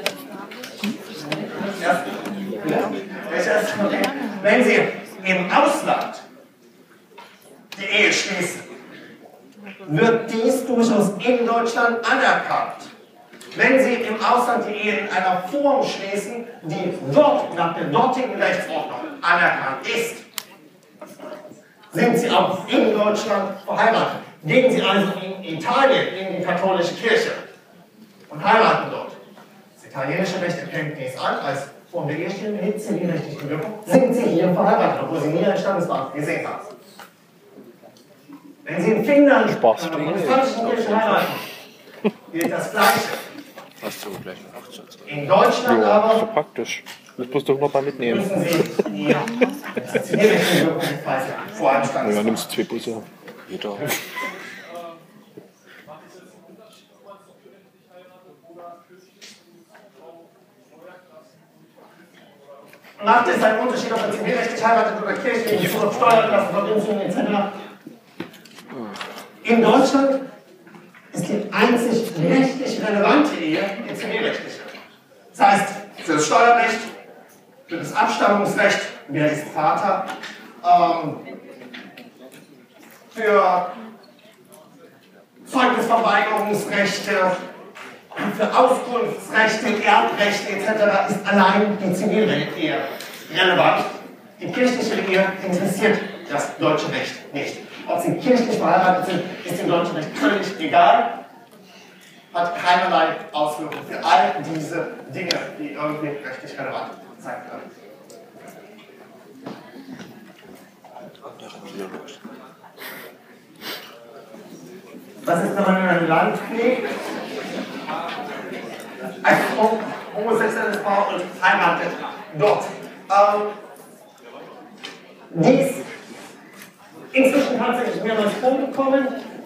wenn Sie im Ausland die Ehe schließen, wird dies durchaus in Deutschland anerkannt. Wenn Sie im Ausland die Ehe in einer Form schließen, die dort nach der dortigen Rechtsordnung anerkannt ist, sind Sie auch in Deutschland verheiratet. Gehen Sie also in Italien in die katholische Kirche und heiraten dort. Das italienische Recht erkennt dies an als Form der Ehestellung mit zivilrechtlichen Wirkung. Sind Sie hier verheiratet, obwohl Sie nie ein Standesbeamten gesehen haben. Wenn Sie in Finnland in einer protestantischen Kirche heiraten, gilt das Gleiche. Fast so gleich ein Hochzeits. In Deutschland Ja, ist aber so praktisch. Das musst du noch mal mitnehmen. müssen Sie die zivilrechtliche Wirkung vor einem Ja, dann Standesbeamten. nimmst du 2 Busse. Jeder. Macht es einen Unterschied, ob man zivilrechtlich heiratet oder kirchlich, in Bezug auf Steuerklassen, Vergünstigungen etc.? In Deutschland ist die einzig rechtlich relevante Ehe die zivilrechtliche. Das heißt, für das Steuerrecht, für das Abstammungsrecht, wer ist Vater, für Zeugnisverweigerungsrechte, für Auskunftsrechte, Erbrechte etc. ist allein die Zivilehe relevant. Die kirchliche Ehe interessiert das deutsche Recht nicht. Ob sie kirchlich verheiratet sind, ist im deutschen Recht völlig egal. Hat keinerlei Auswirkungen für all diese Dinge, die irgendwie rechtlich relevant sein können. Was ist, wenn man in einem Land lebt, ein homosexuelles Paar und heiratet dort? Inzwischen tatsächlich mehrmals vorgekommen.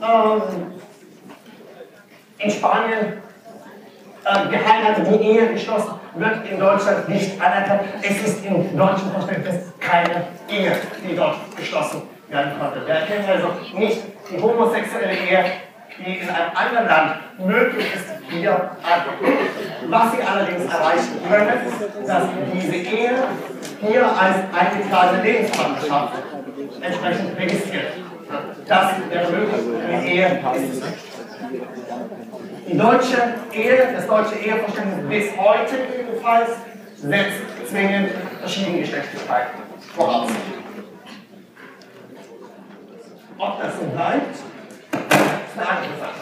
In Spanien geheiratet, die Ehe geschlossen, wird in Deutschland nicht anerkannt. Es ist im deutschen Verständnis keine Ehe, die dort geschlossen werden konnte. Wir erkennen also nicht die homosexuelle Ehe, die in einem anderen Land möglich ist, hier an. Was Sie allerdings erreichen können, dass diese Ehe hier als eingetragene Lebenspartnerschaft entsprechend registriert. Das wäre möglich. Die Ehe ist es nicht. Die deutsche Ehe, das deutsche Eheverständnis bis heute jedenfalls, setzt zwingend Verschiedengeschlechtlichkeit voraus. Ob das so bleibt, ist eine andere Sache.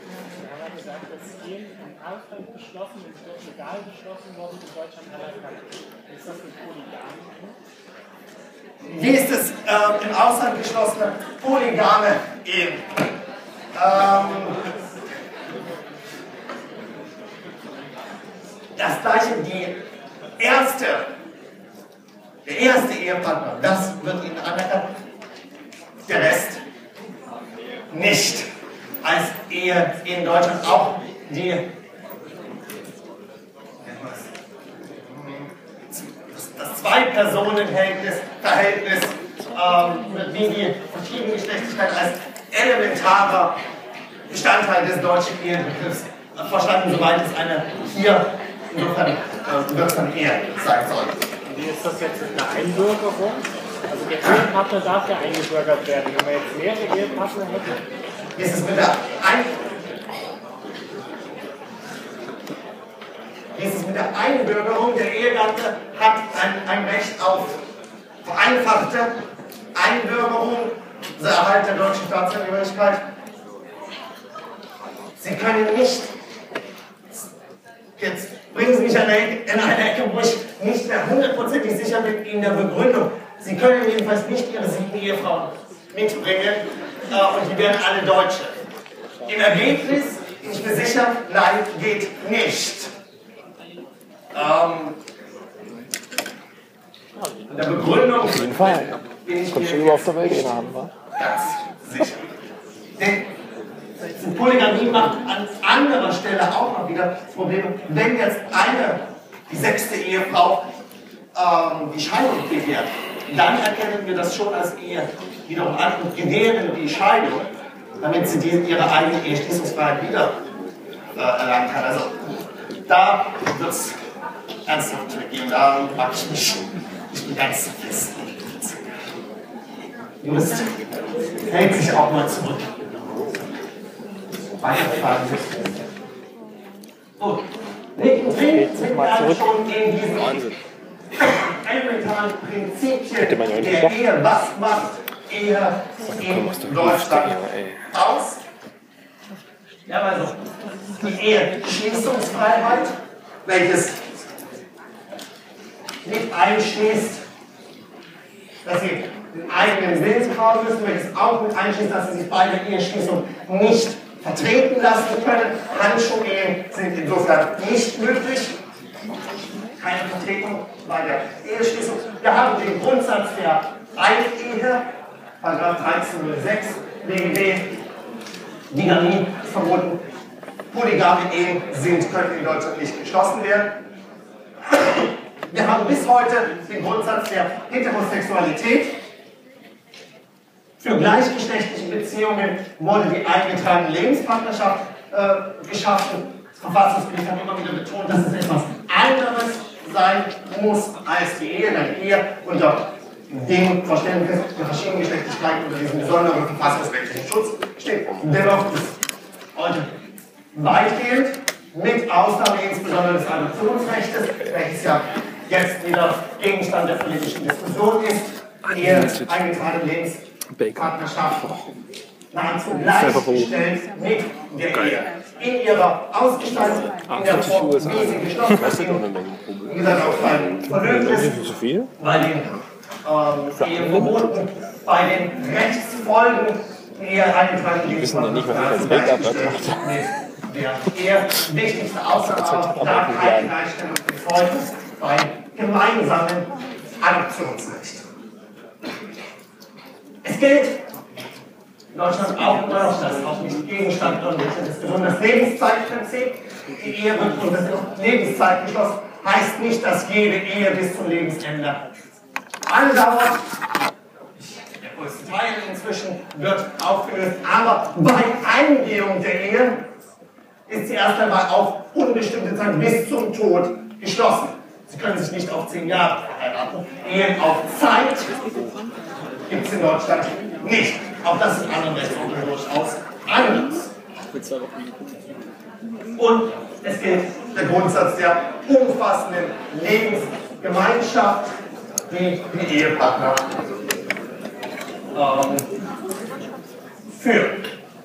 Im Ausland beschlossen, es wird legal beschlossen worden, in Deutschland anerkannt. Ist das mit Polygamen? Wie ist es im Ausland geschlossene polygame Ehen? Das gleiche, der erste Ehepartner, das wird Ihnen anerkannt, der Rest nicht als Ehe in Deutschland, auch das Zwei-Personen-Verhältnis, wie die Verschiedengeschlechtlichkeit als elementarer Bestandteil des deutschen Ehebegriffs verstanden, soweit es eine hier insofern wirksame Ehe sein soll. Wie ist das jetzt mit einer Einbürgerung? Also der Ehepartner darf ja eingebürgert werden. Wenn wir jetzt mehrere Ehepartner hätten. Wie ist es mit der Einbürgerung? Der Ehegatte hat ein Recht auf vereinfachte Einbürgerung, der Erhalt der deutschen Staatsangehörigkeit. Sie können nicht, jetzt bringen Sie mich in eine Ecke, wo ich nicht mehr hundertprozentig sicher bin in der Begründung. Sie können jedenfalls nicht Ihre 7 Ehefrauen mitbringen und die werden alle Deutsche. Im Ergebnis bin ich mir sicher, nein, geht nicht. In der Begründung Auf jeden Fall. Kommst du immer auf der Welt haben, wa? Ganz sicher. Denn Polygamie macht an anderer Stelle auch noch wieder Probleme. Wenn jetzt die 6. Ehefrau die Scheidung begehrt, dann erkennen wir das schon als Ehe wiederum an und gewähren die Scheidung, damit sie ihre eigene Eheschließungsfreiheit wieder erlangen kann. Also da wird es ernsthaft gehen, da mag ich mich nicht ganz fest. Jurist hält sich auch mal zurück. Weitere Fragen? Gut. Mittendrin sind wir also schon in diesen elementaren Prinzipien der Ehe. Was macht Ehe in Deutschland aus? Ja, also die Eheschließungsfreiheit, welches nicht einschließt, dass sie den eigenen Willen haben müssen, welches auch mit einschließt, dass sie sich bei der Eheschließung nicht vertreten lassen können. Handschuhehen sind insofern nicht möglich. Keine Vertretung bei der Eheschließung. Wir haben den Grundsatz der Einehe, § 1306 BGB. Digamie ist verboten. Polygame Ehen können in Deutschland nicht geschlossen werden. Wir haben bis heute den Grundsatz der Heterosexualität. Für gleichgeschlechtliche Beziehungen wurde die eingetragene Lebenspartnerschaft geschaffen. Das Verfassungsgericht hat immer wieder betont, dass es etwas anderes sein muss als die Ehe, da die Ehe unter dem Verständnis der Verschiedengeschlechtlichkeit unter diesem besonderen verfassungsrechtlichen Schutz steht. Dennoch ist heute weitgehend, mit Ausnahme insbesondere des Adoptionsrechts, welches ja jetzt wieder Gegenstand der politischen Diskussion ist, die eingetragene Lebenspartnerschaft nahezu gleichgestellt mit der Ehe. In ihrer Ausgestaltung, in der Form, wie sie geschlossen wird, wie gesagt, auch beim Verlöbnis, bei den Eheverboten, bei den Rechtsfolgen, die ihr eingetragenen Lebenspartnerschaft der wichtigste Außerhalb der Gleichstellung bis heute beim gemeinsamen Adoptionsrecht. Es gilt in Deutschland auch immer noch, das ist auch nicht Gegenstand irgendwelcher Diskussion, das Lebenszeitprinzip. Die Ehe wird unter Lebenszeit geschlossen, heißt nicht, dass jede Ehe bis zum Lebensende andauert. Der größte Teil inzwischen wird aufgelöst, aber bei Eingehung der Ehe ist sie erst einmal auf unbestimmte Zeit bis zum Tod geschlossen. Sie können sich nicht auf 10 Jahre verheiraten. Ehen auf Zeit gibt es in Deutschland nicht. Auch das ist in anderen Rechtsordnungen durchaus anders. Und es gilt der Grundsatz der umfassenden Lebensgemeinschaft, die die Ehepartner führen.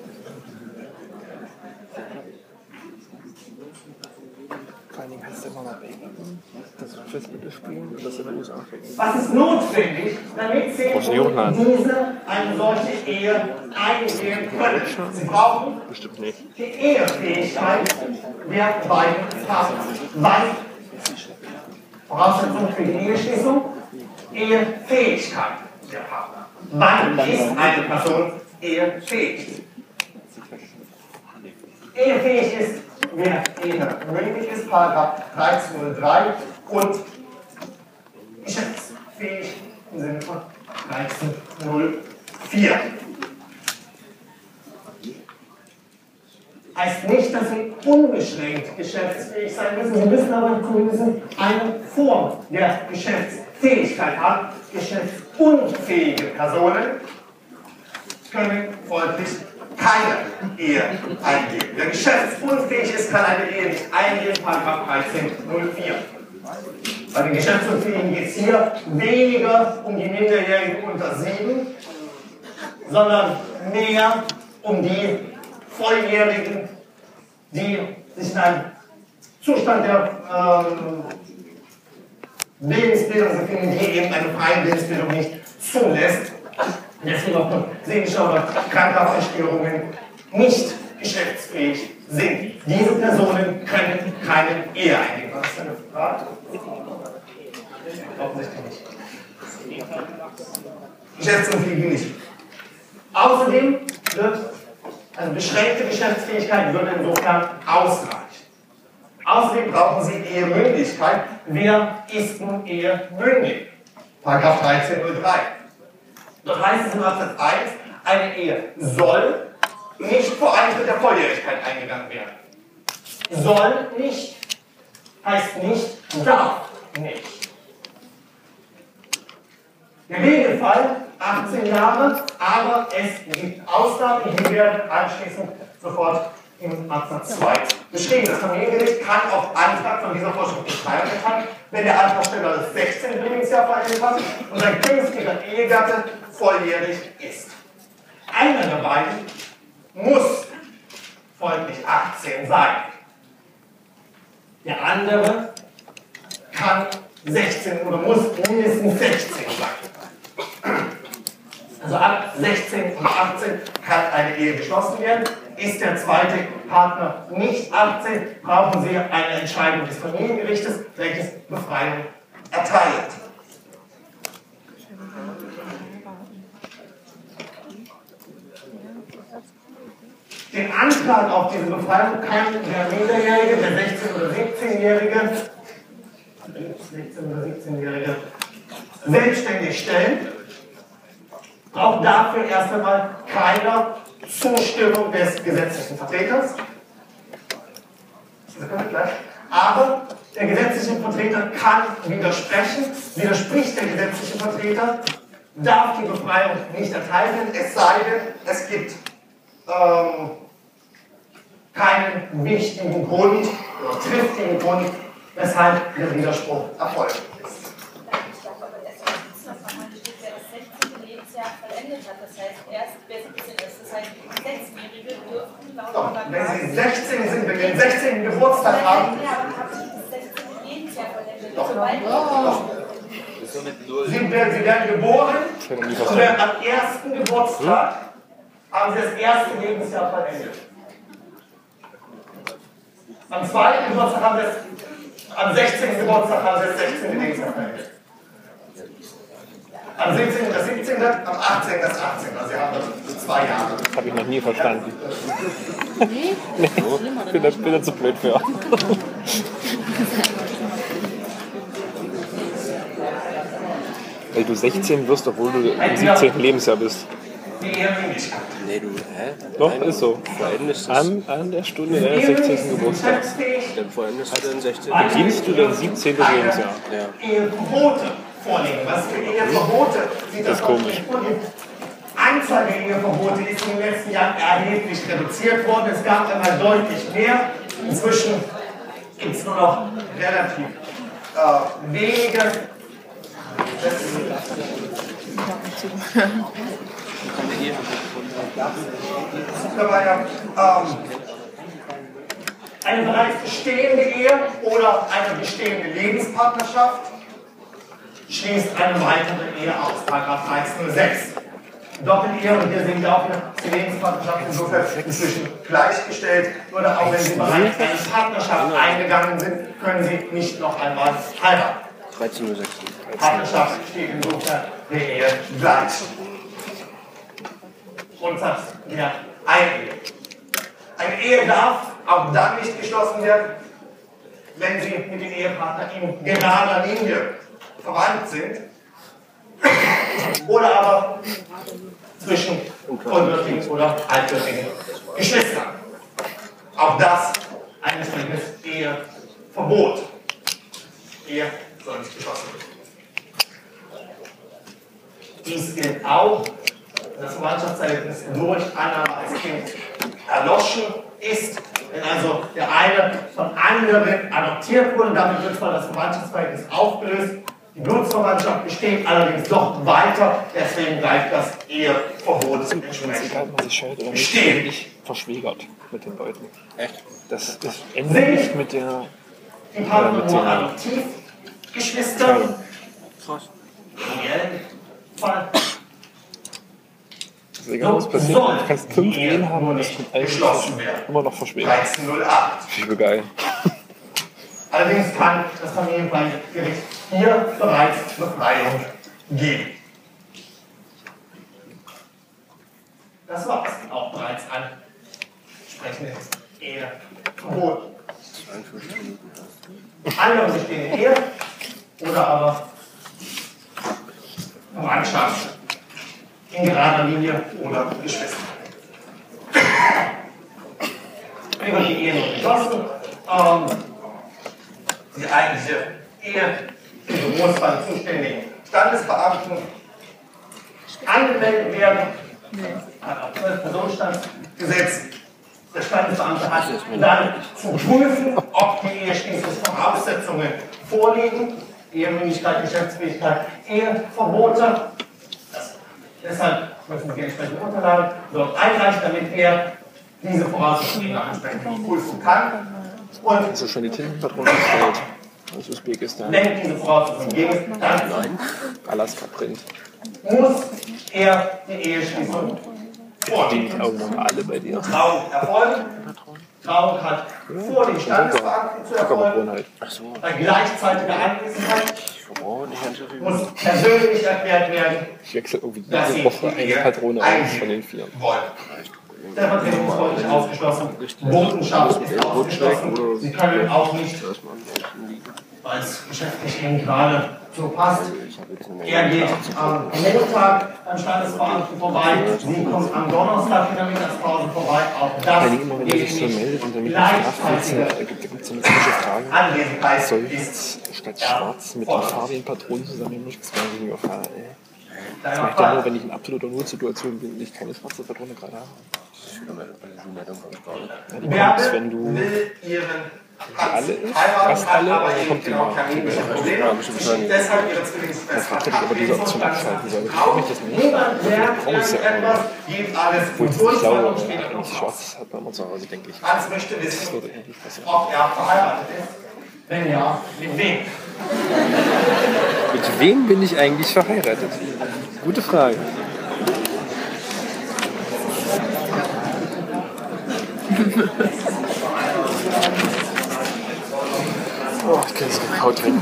Vor allen Dingen heißt der Mama Baby. Das ist Festmittel spielen und das in den USA kriegen. Was ist notwendig, damit Sie eine solche Ehe eingehen können? Sie brauchen Bestimmt nicht. die Ehefähigkeit der beiden Partner. Weil Voraussetzung für die Eheschließung, Ehefähigkeit der Partner. Wann ist eine Person ehefähig? Ehefähig ist, wer ehemündig ist, Paragraph 1303 und geschäftsfähig im Sinne von 1304. Heißt nicht, dass Sie unbeschränkt geschäftsfähig sein müssen. Sie müssen aber zumindest eine Form der Geschäftsfähigkeit haben. Geschäftsunfähige Personen können folglich keine Ehe eingehen. Wer geschäftsunfähig ist, kann eine Ehe nicht eingehen, Paragraph 1304. Bei den Geschäftsunfähigen geht es hier weniger um die Minderjährigen unter 7, sondern mehr um die Volljährigen, die sich in einem Zustand der Lebensbildung befinden, die eben eine freie Lebensbildung nicht zulässt. Deswegen aufgrund seelischer oder krankhafter Störungen nicht geschäftsfähig sind. Diese Personen können keine Ehe eingehen. Was ist eine Frage? Offensichtlich nicht. Geschäftsunfähige nicht. Außerdem wird eine beschränkte Geschäftsfähigkeit würde insofern ausreichen. Außerdem brauchen Sie Ehemündigkeit. Wer ist nun ehemündig? Paragraph 1303. Dort heißt es im Absatz 1, eine Ehe soll nicht vor Eintritt der Volljährigkeit eingegangen werden. Soll nicht heißt nicht, darf nicht. Der Regelfall 18 Jahre, aber es gibt Ausnahmen, die werden anschließend sofort im Absatz 2 beschrieben. Das Familiengericht kann auf Antrag von dieser Vorschrift Befreiung erteilen, wenn der Antragsteller das 16. Lebensjahr vollendet hat und sein künftiger Ehegatte volljährig ist. Einer der beiden muss folglich 18 sein. Der andere kann 16 oder muss mindestens 16 sein. Also ab 16 und 18 kann eine Ehe geschlossen werden. Ist der zweite Partner nicht 18, brauchen Sie eine Entscheidung des Familiengerichtes, welches Befreiung erteilt. Den Antrag auf diese Befreiung kann der Minderjährige, der 16- oder 17-Jährige, selbstständig stellen. Braucht dafür erst einmal keine Zustimmung des gesetzlichen Vertreters. Aber der gesetzliche Vertreter kann widersprechen. Widerspricht der gesetzliche Vertreter, darf die Befreiung nicht erteilen, es sei denn, es gibt keinen wichtigen Grund oder triftigen Grund, weshalb der Widerspruch erfolgt ist. Das heißt, erst wer 17 ist, das heißt, 16-Jährige dürften laut Doch, wenn Sie 16 sind, wenn Sie den 16. Geburtstag haben. Ja, aber haben Sie das 16. Lebensjahr vollendet? Doch. Sie werden geboren und werden am ersten Geburtstag haben Sie das erste Lebensjahr vollendet. Am zweiten Geburtstag haben Sie es, am 16. Geburtstag haben Sie das 16. Lebensjahr vollendet. Am 17. das 17., am 18. das 18. Also Sie haben das 2 Jahre. Das habe ich noch nie verstanden. Nee? Ich bin da zu blöd für. Weil du 16 wirst, obwohl du im 17. Lebensjahr bist. Die Ehemündigkeit. Nee, du, Doch, Nein, ist so. Vollendest An der Stunde deines 16. Geburtstags dann vollendest du den 16. beginnst du dein 17. Lebensjahr. Ja. Eheverbote vorlegen. Was für Eheverbote sieht das komisch. Anzahl der Eheverbote ist in den letzten Jahren erheblich reduziert worden. Es gab einmal deutlich mehr. Inzwischen gibt es nur noch relativ wenige. Eine bereits bestehende Ehe oder eine bestehende Lebenspartnerschaft schließt eine weitere Ehe aus, § 1306. Doppelehe, und hier sehen wir auch wieder die Lebenspartnerschaft insofern inzwischen gleichgestellt, oder auch wenn Sie bereits eine Partnerschaft eingegangen sind, können Sie nicht noch einmal heiraten. 13.06. Partnerschaft steht insofern der Ehe gleich. Grundsatz der Eheehe. Eine Ehe darf auch dann nicht geschlossen werden, wenn Sie mit dem Ehepartner in gerader Linie verwandt sind oder aber zwischen unwürdigen oder altwürdigen Geschwistern. Auch das ein entsprechendes Eheverbot. Ehe soll nicht geschlossen werden. Dies gilt auch, wenn das Verwandtschaftsverhältnis durch Annahme als Kind erloschen ist, wenn also der eine von anderen adoptiert wurde, damit wird zwar das Verwandtschaftsverhältnis aufgelöst, die Blutsverwandtschaft besteht allerdings doch weiter, deswegen bleibt das Eheverbot entsprechend Egal, ob man sich scheint oder nicht, bestehen. ich verschwägert mit den Leuten. Echt? Das endet nicht mit der. Die Partner nur Adoptivgeschwister. Krass. Fall. Das ist egal, was passiert. Du kannst 5 Ehen haben und das wird eigentlich immer noch verschwägert. 1308. Ich bin geil. Allerdings kann das Familiengericht hier bereits Befreiung geben. Das war es auch bereits ein entsprechendes Eheverbot. 42 Minuten. Andere bestehende Ehe oder aber Verwandtschaft in gerader Linie oder Geschwister. Über die Ehe noch geschlossen. Die eigentliche Ehe im Büros beim zuständigen Standesbeamten angemeldet werden. Nach 12 Personenstandsgesetz. Der Standesbeamte hat dann zu prüfen, ob die Eheschließungsvoraussetzungen vorliegen. Ehemündigkeit, Geschäftsfähigkeit, Eheverbote. Deshalb müssen die entsprechenden Unterlagen dort einreichen, damit er diese Voraussetzungen entsprechend prüfen kann. Und Hast du schon die Tintenpatrone gestellt? Aus Usbekistan. wenn diese Voraussetzungen gegeben sind, dann Alaska-Print. muss er die Eheschließung Die vorlegen. Augen haben alle bei dir. Trauung erfolgen. Trauung hat vor dem Standesbeamten zu erfolgen. Halt. Bei gleichzeitiger Anwesenheit Oh, nicht ganz so viel. muss persönlich erklärt werden, Ich wechsle irgendwie dass jede sie Woche die eine Ehe Patrone aus von den 4. wollen. Der Vertretung ist häufig ausgeschlossen. Bodenschaft ist ausgeschlossen. Sie können auch nicht, weil es geschäftlich Ihnen gerade so passt. Er geht am Montag beim Standesbeamten vorbei. Sie kommt am Donnerstag in der Mittagspause vorbei. Auch das Wenn immer, wenn er sich so geht meldet und dann nicht. mit der Strafplätze, da gibt es eine komische Frage. Anwesenheit Soll ist jetzt statt schwarz mit den farbigen Patronen zusammen nicht das Ganze nicht erfahren, ey. Das deiner mache ich dann nur, Fall. wenn ich in absoluter Notsituation bin und ich keine schwarze Patrone gerade habe. Ja, die kommt, wenn du will ihren alle ist, fast alle, aber oder eben kommt die genau mal? kaninchen Probleme. Deshalb ihre Zwillingsschwester. Das hat aber diese Option abschalten sollen. Ich frage mich das nicht. Niemand lernt Brauchst du ja irgendetwas, geht alles Obwohl ich durch glaube, und steht eigentlich auf. schwarz hat man immer zu Hause, denke ich. Hans möchte wissen, Das würde endlich passieren. ob er verheiratet ist. Wenn ja, mit wem? Mit wem bin ich eigentlich verheiratet? Gute Frage. Oh, ich kann so Kakao trinken.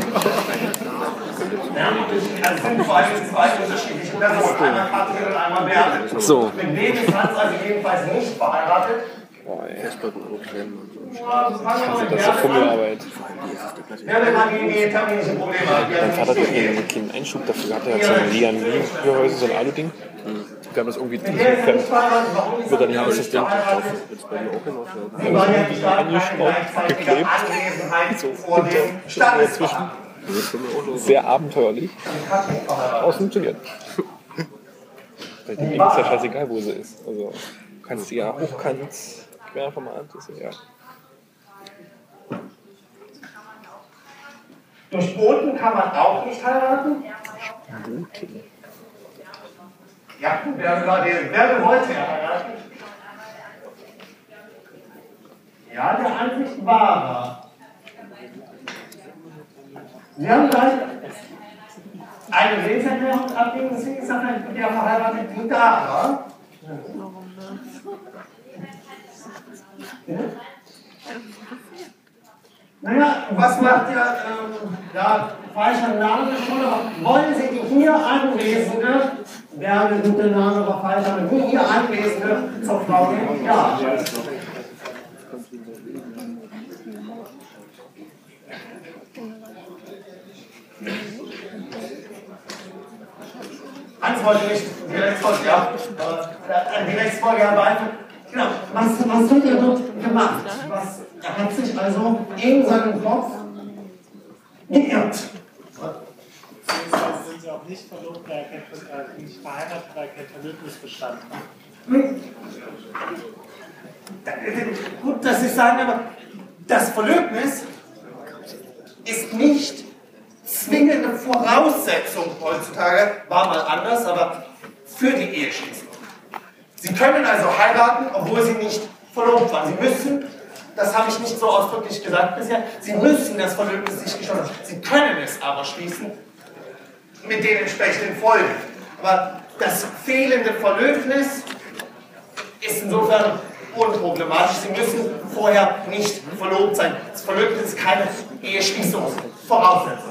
Also sind vor allem zwei unterschiedliche Personen. Einmal Katrin und einmal Bernd. So. Mit wem ist Hans also jedenfalls nicht verheiratet? Boah, ey. Festplatten hochklemmen und so. Das ist ja Fummelarbeit. Wer will mal die terminischen Probleme hat, die Mein er Vater hat nicht einen kleinen Einschub dafür gehabt. Er hat so ein Lian-Gehäuse, so ein Alu-Ding. Wir haben das irgendwie Mit der ist er nicht verheiratet. Warum ist Wird er dann ja nicht Assistent. verheiratet? Jetzt bei mir auch hin. Sie wollen ja nicht keine Angeschraubt, gleichzeitige geklebt. Anwesenheit So, vor dem Standesbeamten. Sehr abenteuerlich. Aber es funktioniert. Bei dem ist ja scheißegal, wo sie ist. Also, du kannst sie ja hochkant querformat, ist egal. Durch Boten kann man auch nicht heiraten. Boten. Ja, wer wollte er heiraten? Ja, der Ansicht war er. Sie haben gleich eine Lebenserklärung abgeben, deswegen ist er mit der verheiratet, die da war. Ja? Naja, was macht der, falscher Name schon, aber wollen Sie die hier Anwesende, der gute Name war falsch, aber die hier Anwesende zur Frau nehmen? Ja. Antworte nicht, die Rechtsfolge, ja. Die Rechtsfolge herbeiführen. Genau, was hat er dort gemacht? Er hat sich also in seinem Kopf geirrt. Sind sie auch nicht verlobt, weil er nicht verheiratet, weil er kein Verlobnis bestanden hat? Gut, dass Sie sagen, aber das Verlöbnis ist nicht zwingende Voraussetzung heutzutage, war mal anders, aber für die Eheschließung. Sie können also heiraten, obwohl Sie nicht verlobt waren. Sie müssen, das habe ich nicht so ausdrücklich gesagt bisher, Sie müssen das Verlöbnis nicht geschlossen haben. Sie können es aber schließen mit den entsprechenden Folgen. Aber das fehlende Verlöbnis ist insofern unproblematisch. Sie müssen vorher nicht verlobt sein. Das Verlöbnis ist keine Eheschließungsvoraussetzung.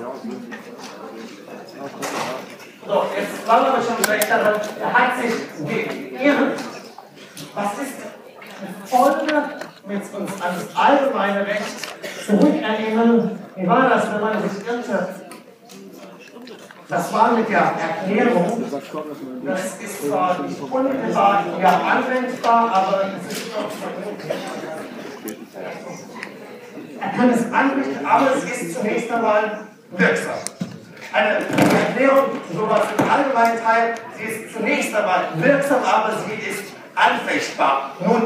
So, jetzt waren wir aber schon gleich daran, er hat sich geirrt. Was ist die Folge, wenn wir uns an das allgemeine Recht zurückerinnern? Wie war das, wenn man sich irrte? Das war mit der Erklärung, das ist zwar nicht unmittelbar ja anwendbar, aber es ist doch vermutlich. Er kann es anrichten, aber es ist zunächst einmal wirksam. Eine Erklärung, sowas im allgemeinen Teil, sie ist zunächst einmal wirksam, aber sie ist anfechtbar. Nun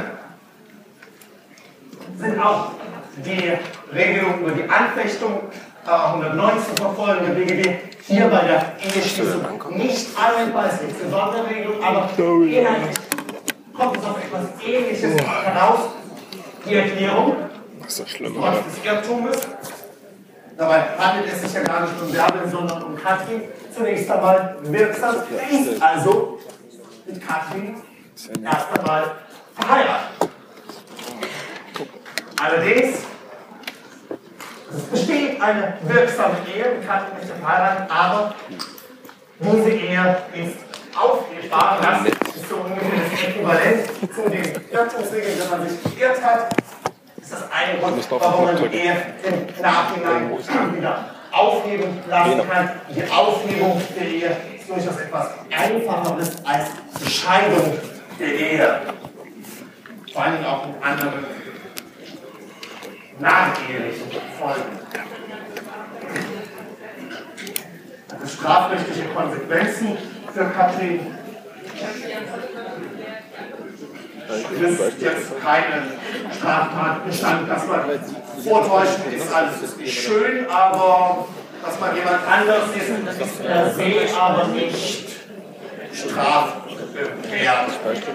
sind auch die Regelungen über die Anfechtung 119 verfolgende BGB hier bei der Eheschließung nicht anwendbar, es gibt eine Sonderregelung, aber inhaltlich kommt es auf etwas Ähnliches heraus. Die Erklärung, Das ist doch schlimm, trotz des Irrtumes. Dabei handelt es sich ja gar nicht um Bärbel, sondern um Katrin. Zunächst einmal wirksam, ist also mit Katrin erst einmal verheiratet. Allerdings, es besteht eine wirksame Ehe, mit Katrin ist verheiratet, aber diese Ehe ist aufhebbar. Das ist so ungefähr das Äquivalent zu den Irrtumsregeln, wenn man sich geirrt hat. Das ist ein Grund, warum man die Ehe im Nachhinein wieder aufheben lassen kann. Die Aufhebung der Ehe ist durchaus etwas Einfacheres als die Scheidung der Ehe. Vor allem auch mit anderen nachehelichen Folgen. Das hat strafrechtliche Konsequenzen für Katrin. Es ist jetzt keine Straftatbestand, dass man vortäuschen ist, alles ist nicht schön, aber dass man jemand anders ist per se aber nicht strafwert.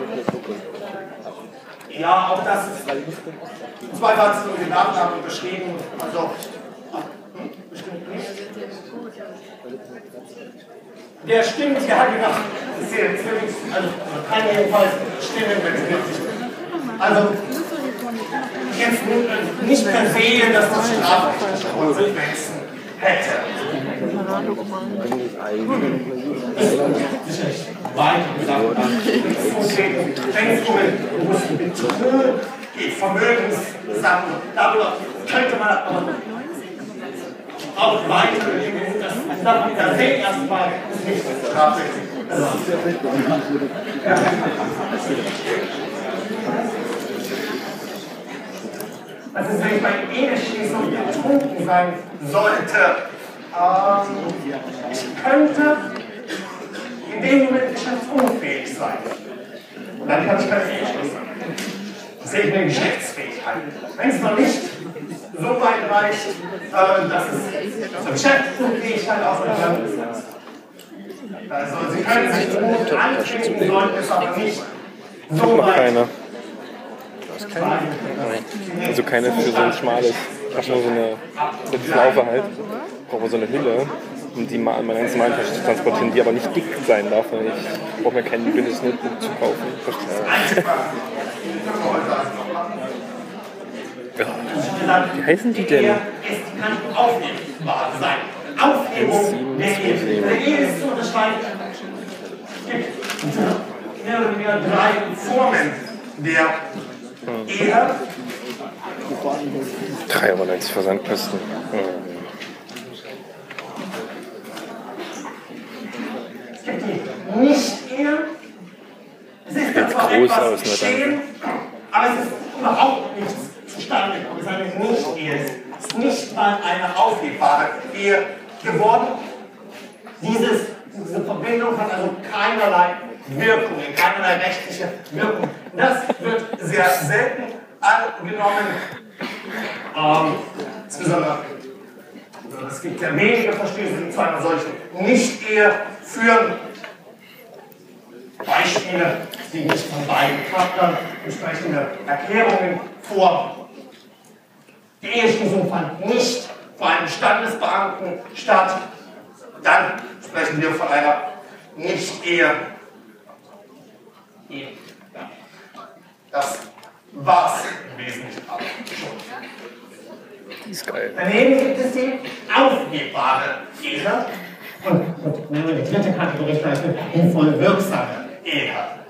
Ja, auch das ist zwei ganze Nachnamen beschrieben, also bestimmt nicht. Der stimmt, ja genau. Das ist jetzt wirklich, also kann jedenfalls stimmen, wenn es wirklich. Also jetzt nicht per se, dass das strafrechtliche Konsequenzen hätte. Wenn es um bewussten Betrug geht, Vermögenssachen, darüber könnte man aber auch weitere Dinge, das per se erstmal nicht strafrechtlich Also wenn ich bei Eheschließung betrunken sein sollte, ich könnte in dem Moment geschäftsunfähig sein. Und dann kann ich keine Eheschließung. Das sehe ich eine Geschäftsfähigkeit. Wenn es noch nicht so weit reicht, dass es zur Geschäftsunfähigkeit ausgegangen ist. Also Sie können sich gut antreten, sollten es aber nicht so weit. Keine. Also keine für so ein schmales. Ich habe nur so eine Schlaufe halt. Ich brauche so eine Hülle, um die mal an meinen ganzen Malentaschen zu transportieren, die aber nicht dick sein darf. Ich brauche mir kein dünnes Notebook zu kaufen. Ja. Wie heißen die denn? Es kann aufhebbar sein. Aufhebung der Ehe. Der Ehe ist zu unterscheiden. Es gibt mehr oder weniger 3 Formen der Ehe. 3,90 € Versandkosten. Es gibt die Nicht-Ehe. Es ist da zwar etwas geschehen, aber es ist überhaupt nichts zustande gekommen. Es ist eine Nicht-Ehe. Es ist nicht mal eine aufhebbare Ehe geworden. Diese Verbindung hat also keinerlei Wirkungen, keinerlei rechtliche Wirkung. Das wird sehr selten angenommen. Insbesondere, es gibt ja wenige Verstöße, die zu einer solchen Nicht-Ehe führen. Beispiele, die nicht von beiden Partnern entsprechende Erklärungen vor. Die Eheschließung fand nicht vor einem Standesbeamten statt. Dann sprechen wir von einer Nicht-Ehe. Das war's im Wesentlichen auch schon. Die ist geil. Daneben gibt es die aufhebbare Ehe. Und nehmen wir die dritte Kategorie vielleicht die voll wirksame Ehe.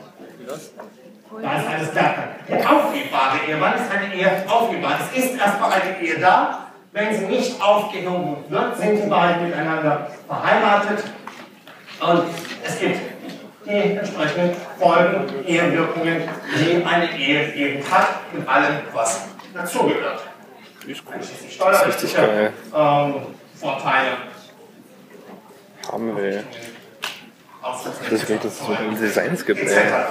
Da ist alles stärker. Die aufhebbare Ehe, wann ist eine Ehe aufhebbar? Es ist erstmal eine Ehe da. Wenn sie nicht aufgehoben wird, sind die beiden miteinander verheiratet. Und es gibt die entsprechenden Folgen, Ehewirkungen, die eine Ehe eben hat, mit allem, was dazugehört. Steuerrechtliche Vorteile. Haben wir. Ich weiß nicht, dass es so viele Designs gibt.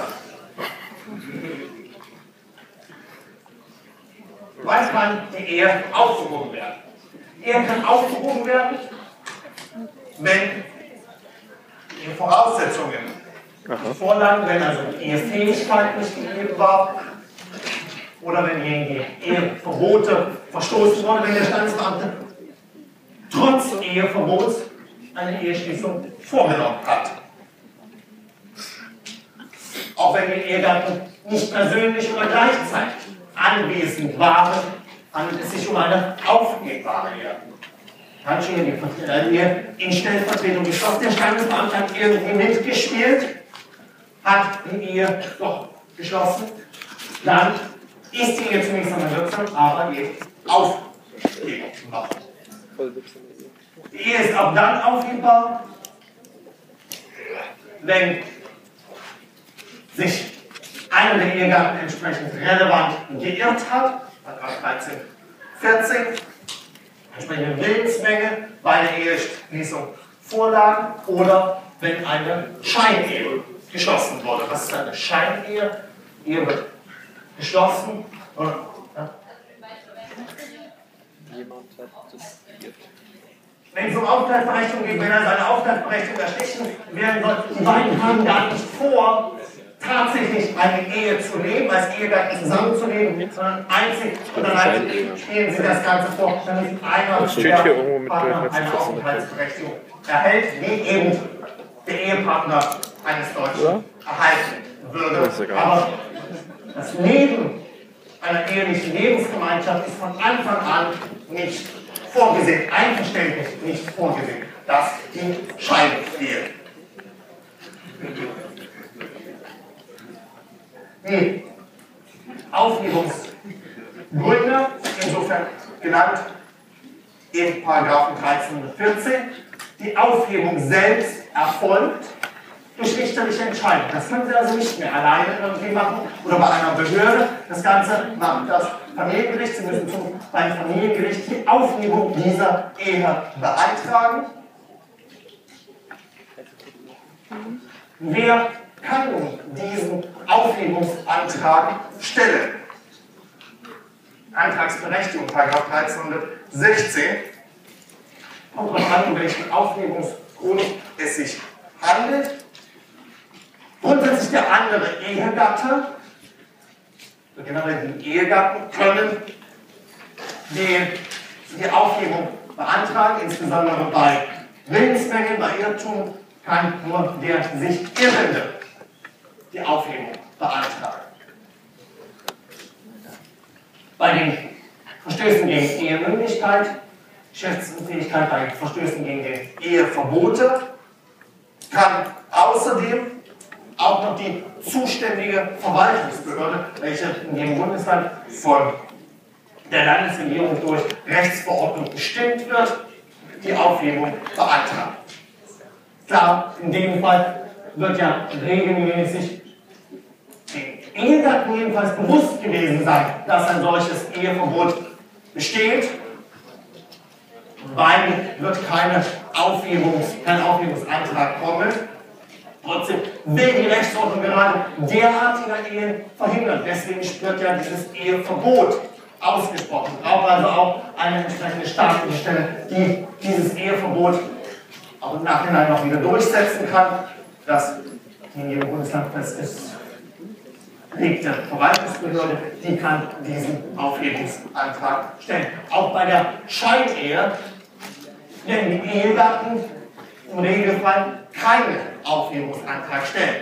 Weiß man, die Ehe aufgehoben werden. Die Ehe kann aufgehoben werden, wenn die Voraussetzungen vorlagen, wenn also die Ehefähigkeit nicht gegeben war oder wenn die Eheverbote verstoßen wurden, wenn der Standesbeamte trotz Eheverbots eine Eheschließung vorgenommen hat. Auch wenn die Ehegatten nicht persönlich oder gleichzeitig anwesend waren, handelt es sich um eine aufhebbare Ehe. Hat schon die Ehe in Stellvertretung geschlossen. Der Standesbeamte hat irgendwie mitgespielt, hat die Ehe doch geschlossen. Dann ist die Ehe zunächst einmal wirksam, aber geht aufhebbar. Die Ehe ist auch dann aufhebbar, wenn sich einer der Ehegatten entsprechend relevant geirrt hat, § 1314, entsprechende Willensmenge bei der Eheschließung vorlag oder wenn eine Scheinehe geschlossen wurde. Was ist eine Scheinehe? Ehe wird geschlossen und wenn es um Aufenthaltsberechtigung geht, wenn er seine Aufenthaltsberechtigung erstechen werden soll, die beiden haben gar nicht vor, tatsächlich eine Ehe zu leben, als Ehegatten zusammenzuleben, sondern einzig und allein spielen sie das Ganze vor, damit einer der Partner eine Aufenthaltsberechtigung erhält, wie eben der Ehepartner eines Deutschen erhalten würde. Aber das Leben einer ehelichen Lebensgemeinschaft ist von Anfang an nicht vorgesehen, einverständlich nicht vorgesehen. Das die Scheideehe. Die Aufhebungsgründe, insofern genannt in § 1314, die Aufhebung selbst erfolgt durch richterliche Entscheidung. Das können Sie also nicht mehr alleine irgendwie machen oder bei einer Behörde. Das Ganze macht das Familiengericht. Sie müssen beim Familiengericht die Aufhebung dieser Ehe beantragen. Wer kann nun diesen Aufhebungsantrag stellen? Antragsberechtigung, § 1316. Kommt darauf an, um welchen Aufhebungsgrund es sich handelt. Grundsätzlich der andere Ehegatte, generell die Ehegatten, können die Aufhebung beantragen, insbesondere bei Willensmängeln, bei Irrtum kann nur der sich Irrende die Aufhebung beantragen. Bei den Verstößen gegen Ehemündigkeit, Geschäftsunfähigkeit, bei Verstößen gegen die Eheverbote kann außerdem auch noch die zuständige Verwaltungsbehörde, welche in jedem Bundesland von der Landesregierung durch Rechtsverordnung bestimmt wird, die Aufhebung beantragen. Klar, in dem Fall wird ja regelmäßig den Ehegatten jedenfalls bewusst gewesen sein, dass ein solches Eheverbot besteht. Weil wird kein Aufhebungsantrag kommen. Trotzdem will die Rechtsordnung gerade derartige Ehen verhindern. Deswegen wird ja dieses Eheverbot ausgesprochen. Braucht also auch eine entsprechende staatliche Stelle, die dieses Eheverbot auch im Nachhinein noch wieder durchsetzen kann. Das in jedem Bundesland festgelegte Verwaltungsbehörde, die kann diesen Aufhebungsantrag stellen. Auch bei der Scheinehe werden die Ehegatten im Regelfall keinen Aufhebungsantrag stellen.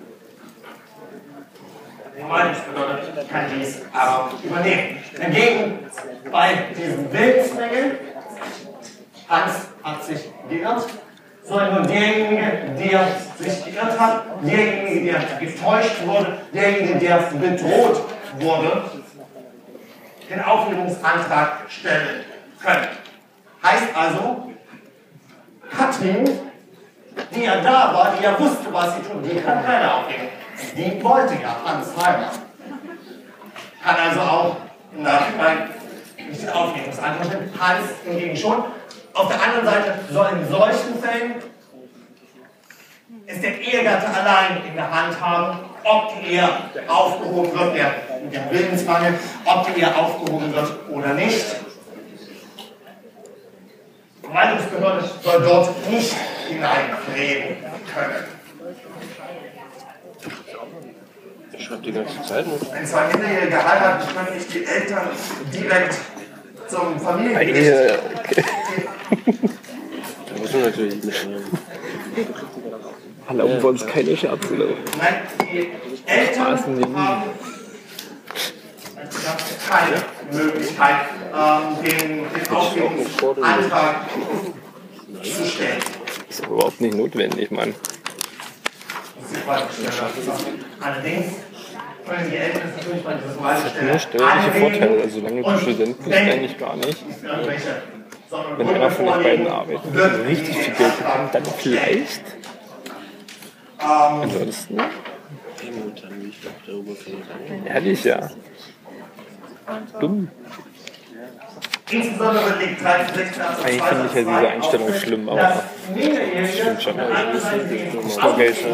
Die Verwaltungsbehörde kann dies aber übernehmen. Dagegen bei diesen Willensmängeln, Hans hat sich geirrt, soll nur derjenige, der sich geirrt hat, derjenige, der getäuscht wurde, derjenige, der bedroht wurde, den Aufhebungsantrag stellen können. Heißt also, Katrin, die ja da war, die ja wusste, was sie tut, die kann keine aufheben. Die wollte ja Hans heiraten. Kann also auch im Nachhinein nicht den Aufhebungsantrag stellen. Hans hingegen schon. Auf der anderen Seite soll in solchen Fällen es der Ehegatte allein in der Hand haben, ob die Ehe aufgehoben wird, der Willensmangel, ob die Ehe aufgehoben wird oder nicht. Die Verwaltungsbehörde soll dort nicht hineinreden können. Ich schreibe die ganze Zeit nicht. Wenn zwei Minderjährige heiraten, können nicht die Eltern direkt zum Familiengericht. Da muss man natürlich mitnehmen. Erlauben wir uns keine Scherze. Nein, die Eltern haben keine Möglichkeit, den Aufhebungsantrag zu stellen. Das ist überhaupt nicht notwendig, Mann. Allerdings können die Eltern natürlich bei dieser Wahlstelle Nur steuerliche Vorteile, also solange du Student bist, eigentlich gar nicht. Wenn einer von euch beiden arbeitet und richtig viel Geld bekommt, dann vielleicht. Ansonsten. Ehrlich, ja. Dumm. Insbesondere liegt 1316 Eigentlich finde ich ja diese Einstellung schlimm, aber das stimmt schon. Das ist nur Geld.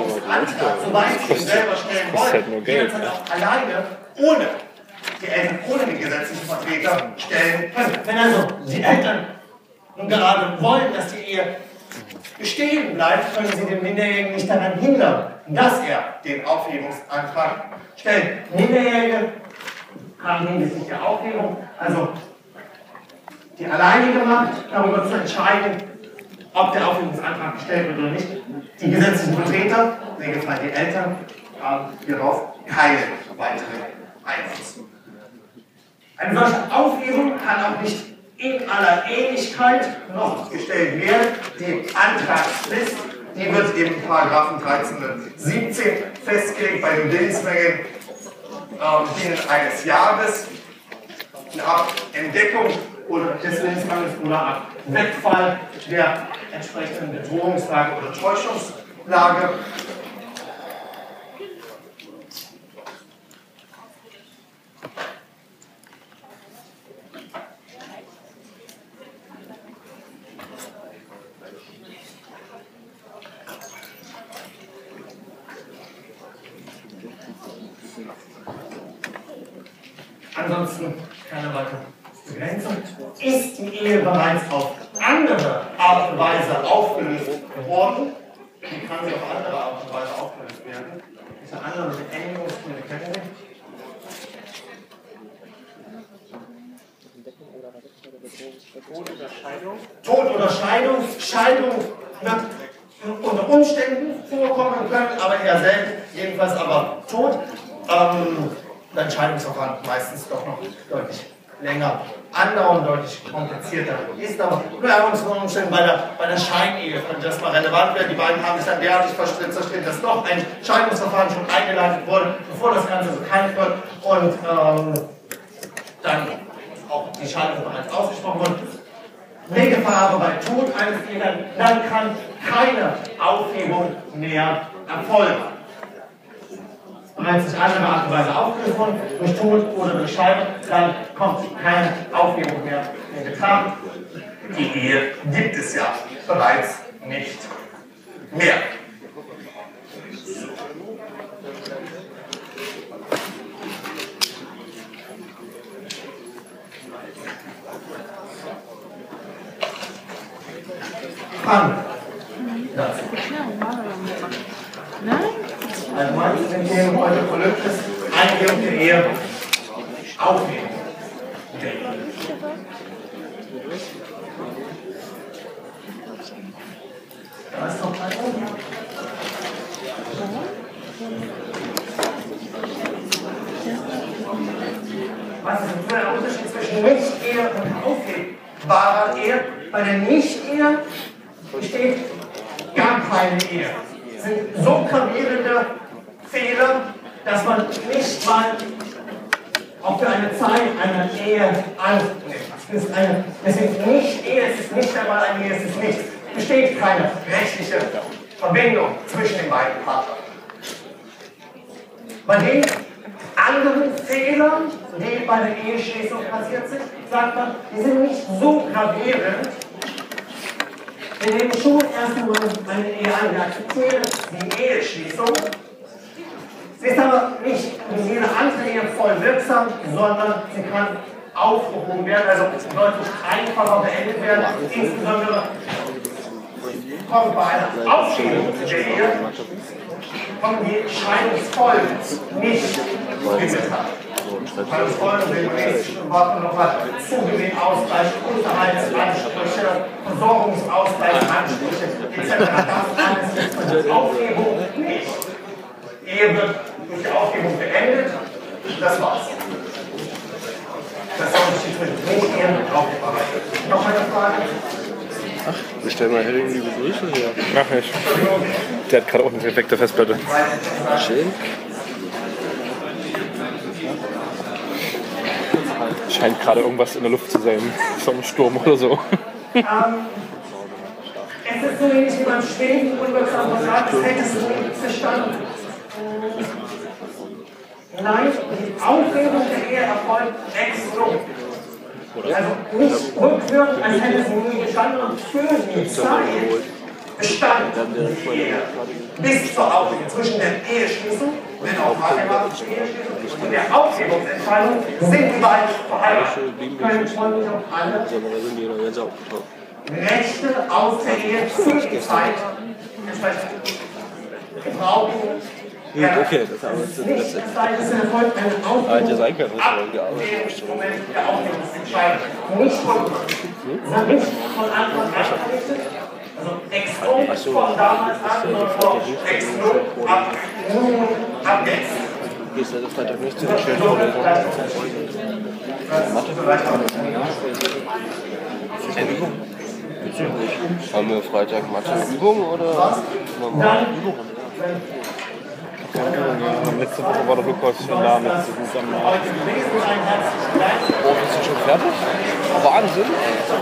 Das kostet halt nur Geld. Alleine, ohne die Eltern, ohne den gesetzlichen Vertreter stellen können. Wenn also die Eltern nun gerade wollen, dass die Ehe bestehen bleibt, können sie den Minderjährigen nicht daran hindern, dass er den Aufhebungsantrag stellt. Minderjährige haben hinsichtlich der Aufhebung, also die alleinige Macht, darüber zu entscheiden, ob der Aufhebungsantrag gestellt wird oder nicht. Die gesetzlichen Vertreter, in dem Fall die Eltern, haben hierauf keinen weiteren Einfluss. Eine solche Aufhebung kann auch nicht in aller Ähnlichkeit noch gestellt werden. Die Antragsfrist, die wird im § 1317 festgelegt bei den Willensmängeln binnen eines Jahres. Nach Entdeckung oder des Willensmangels oder ab Wegfall der entsprechenden Bedrohungslage oder Täuschungslage. ansonsten keine weitere Begrenzung. Ist die Ehe bereits auf andere Art und Weise aufgelöst worden, wie kann sie auf andere Art und Weise aufgelöst werden? Diese anderen Beendigungsgründe kennen wir. Tod oder Scheidung. Scheidung wird unter Umständen vorkommen können, aber eher selten, jedenfalls aber Tod. Dann Scheidungsverfahren meistens doch noch deutlich länger andauern, deutlich komplizierter ist, aber unter Umständen bei der Scheinehe könnte das mal relevant werden. Die beiden haben sich dann derartig zerstritten, dass doch ein Scheidungsverfahren schon eingeleitet wurde, bevor das Ganze bekannt wird und dann auch die Scheidung bereits ausgesprochen wurde. Regelfall aber bei Tod eines Ehegatten, dann kann keine Aufhebung mehr erfolgen. Bereits durch andere Art und Weise aufgelöst worden, durch Tod oder durch Scheidung, dann kommt keine Aufhebung mehr in Betracht. Die Ehe gibt es ja bereits nicht mehr. Fragen dazu? Nein? Also manche sind hier heute Polyptis, Eingehung der Ehe, Aufhebung der Ehe. Da ist noch ein Was ist der Unterschied zwischen Nicht-Ehe und aufhebbarer Ehe? Bei der Nicht-Ehe besteht gar keine Ehe. Es sind so gravierende Fehler, dass man nicht mal auch für eine Zeit eine Ehe annimmt. Es ist nicht Ehe, es ist nicht einmal eine Ehe, es ist nichts. Es besteht keine rechtliche Verbindung zwischen den beiden Partnern. Bei den anderen Fehlern, die bei der Eheschließung passiert sind, sagt man, die sind nicht so gravierend. Wir nehmen schon erst einmal eine Ehe an, wir akzeptieren die Eheschließung. Sie ist aber nicht wie jede andere Ehe voll wirksam, sondern sie kann aufgehoben werden, also deutlich einfacher beendet werden. Insbesondere kommt bei einer Aufhebung der Ehe kommen die Scheidungsfolgen nicht in Betracht. Scheidungsfolgen sind im nächsten Wort nochmal Zugewinn, Ausgleich, Unterhaltsansprüche, Versorgungsausgleichsansprüche etc. Das alles ist von der Aufhebung nicht. Ehe wird durch die Aufhebung beendet. Das war's. Das ist der Unterschied zwischen Nicht-Ehe und Aufhebbarei. Noch eine Frage? Ach, bestell mal Henning liebe Grüße hier. Mach ich. Der hat gerade auch eine defekte Festplatte. Schön. Scheint gerade irgendwas in der Luft zu sein. So ein Sturm oder so. Es ist so ähnlich wie beim Schweden, unwirksam Vertrag, es hätte es nicht zustande. Nein, die Aufhebung der Ehe erfolgt ex novo. Also nicht rückwirkend, als hätte sie nie gestanden und für die Zeit bestand die Ehe bis zur Aufhebung zwischen der Eheschließung, wenn auch mathematische Eheschließung, und der Aufhebungsentscheidung sind die beiden verheiratet. Können von alle Rechte aus der Ehe für die Zeit entsprechend gebrauchen. Ja, okay, das haben wir jetzt. Alte Seinkeit hat schon gearbeitet. Der Aufhebungsentscheidung. Nicht von Anfang an verpflichtet. Also ex von damals an, sondern von ex ab nun, ab jetzt. Gehst du Freitag nicht zu den schönen Vorlesungen? Mathe? Haben wir Freitag Mathe-Übung oder normale Übungen? Letzte Woche war der Lukas schon da mit zusammen. Oh, bist du schon fertig? Wahnsinn!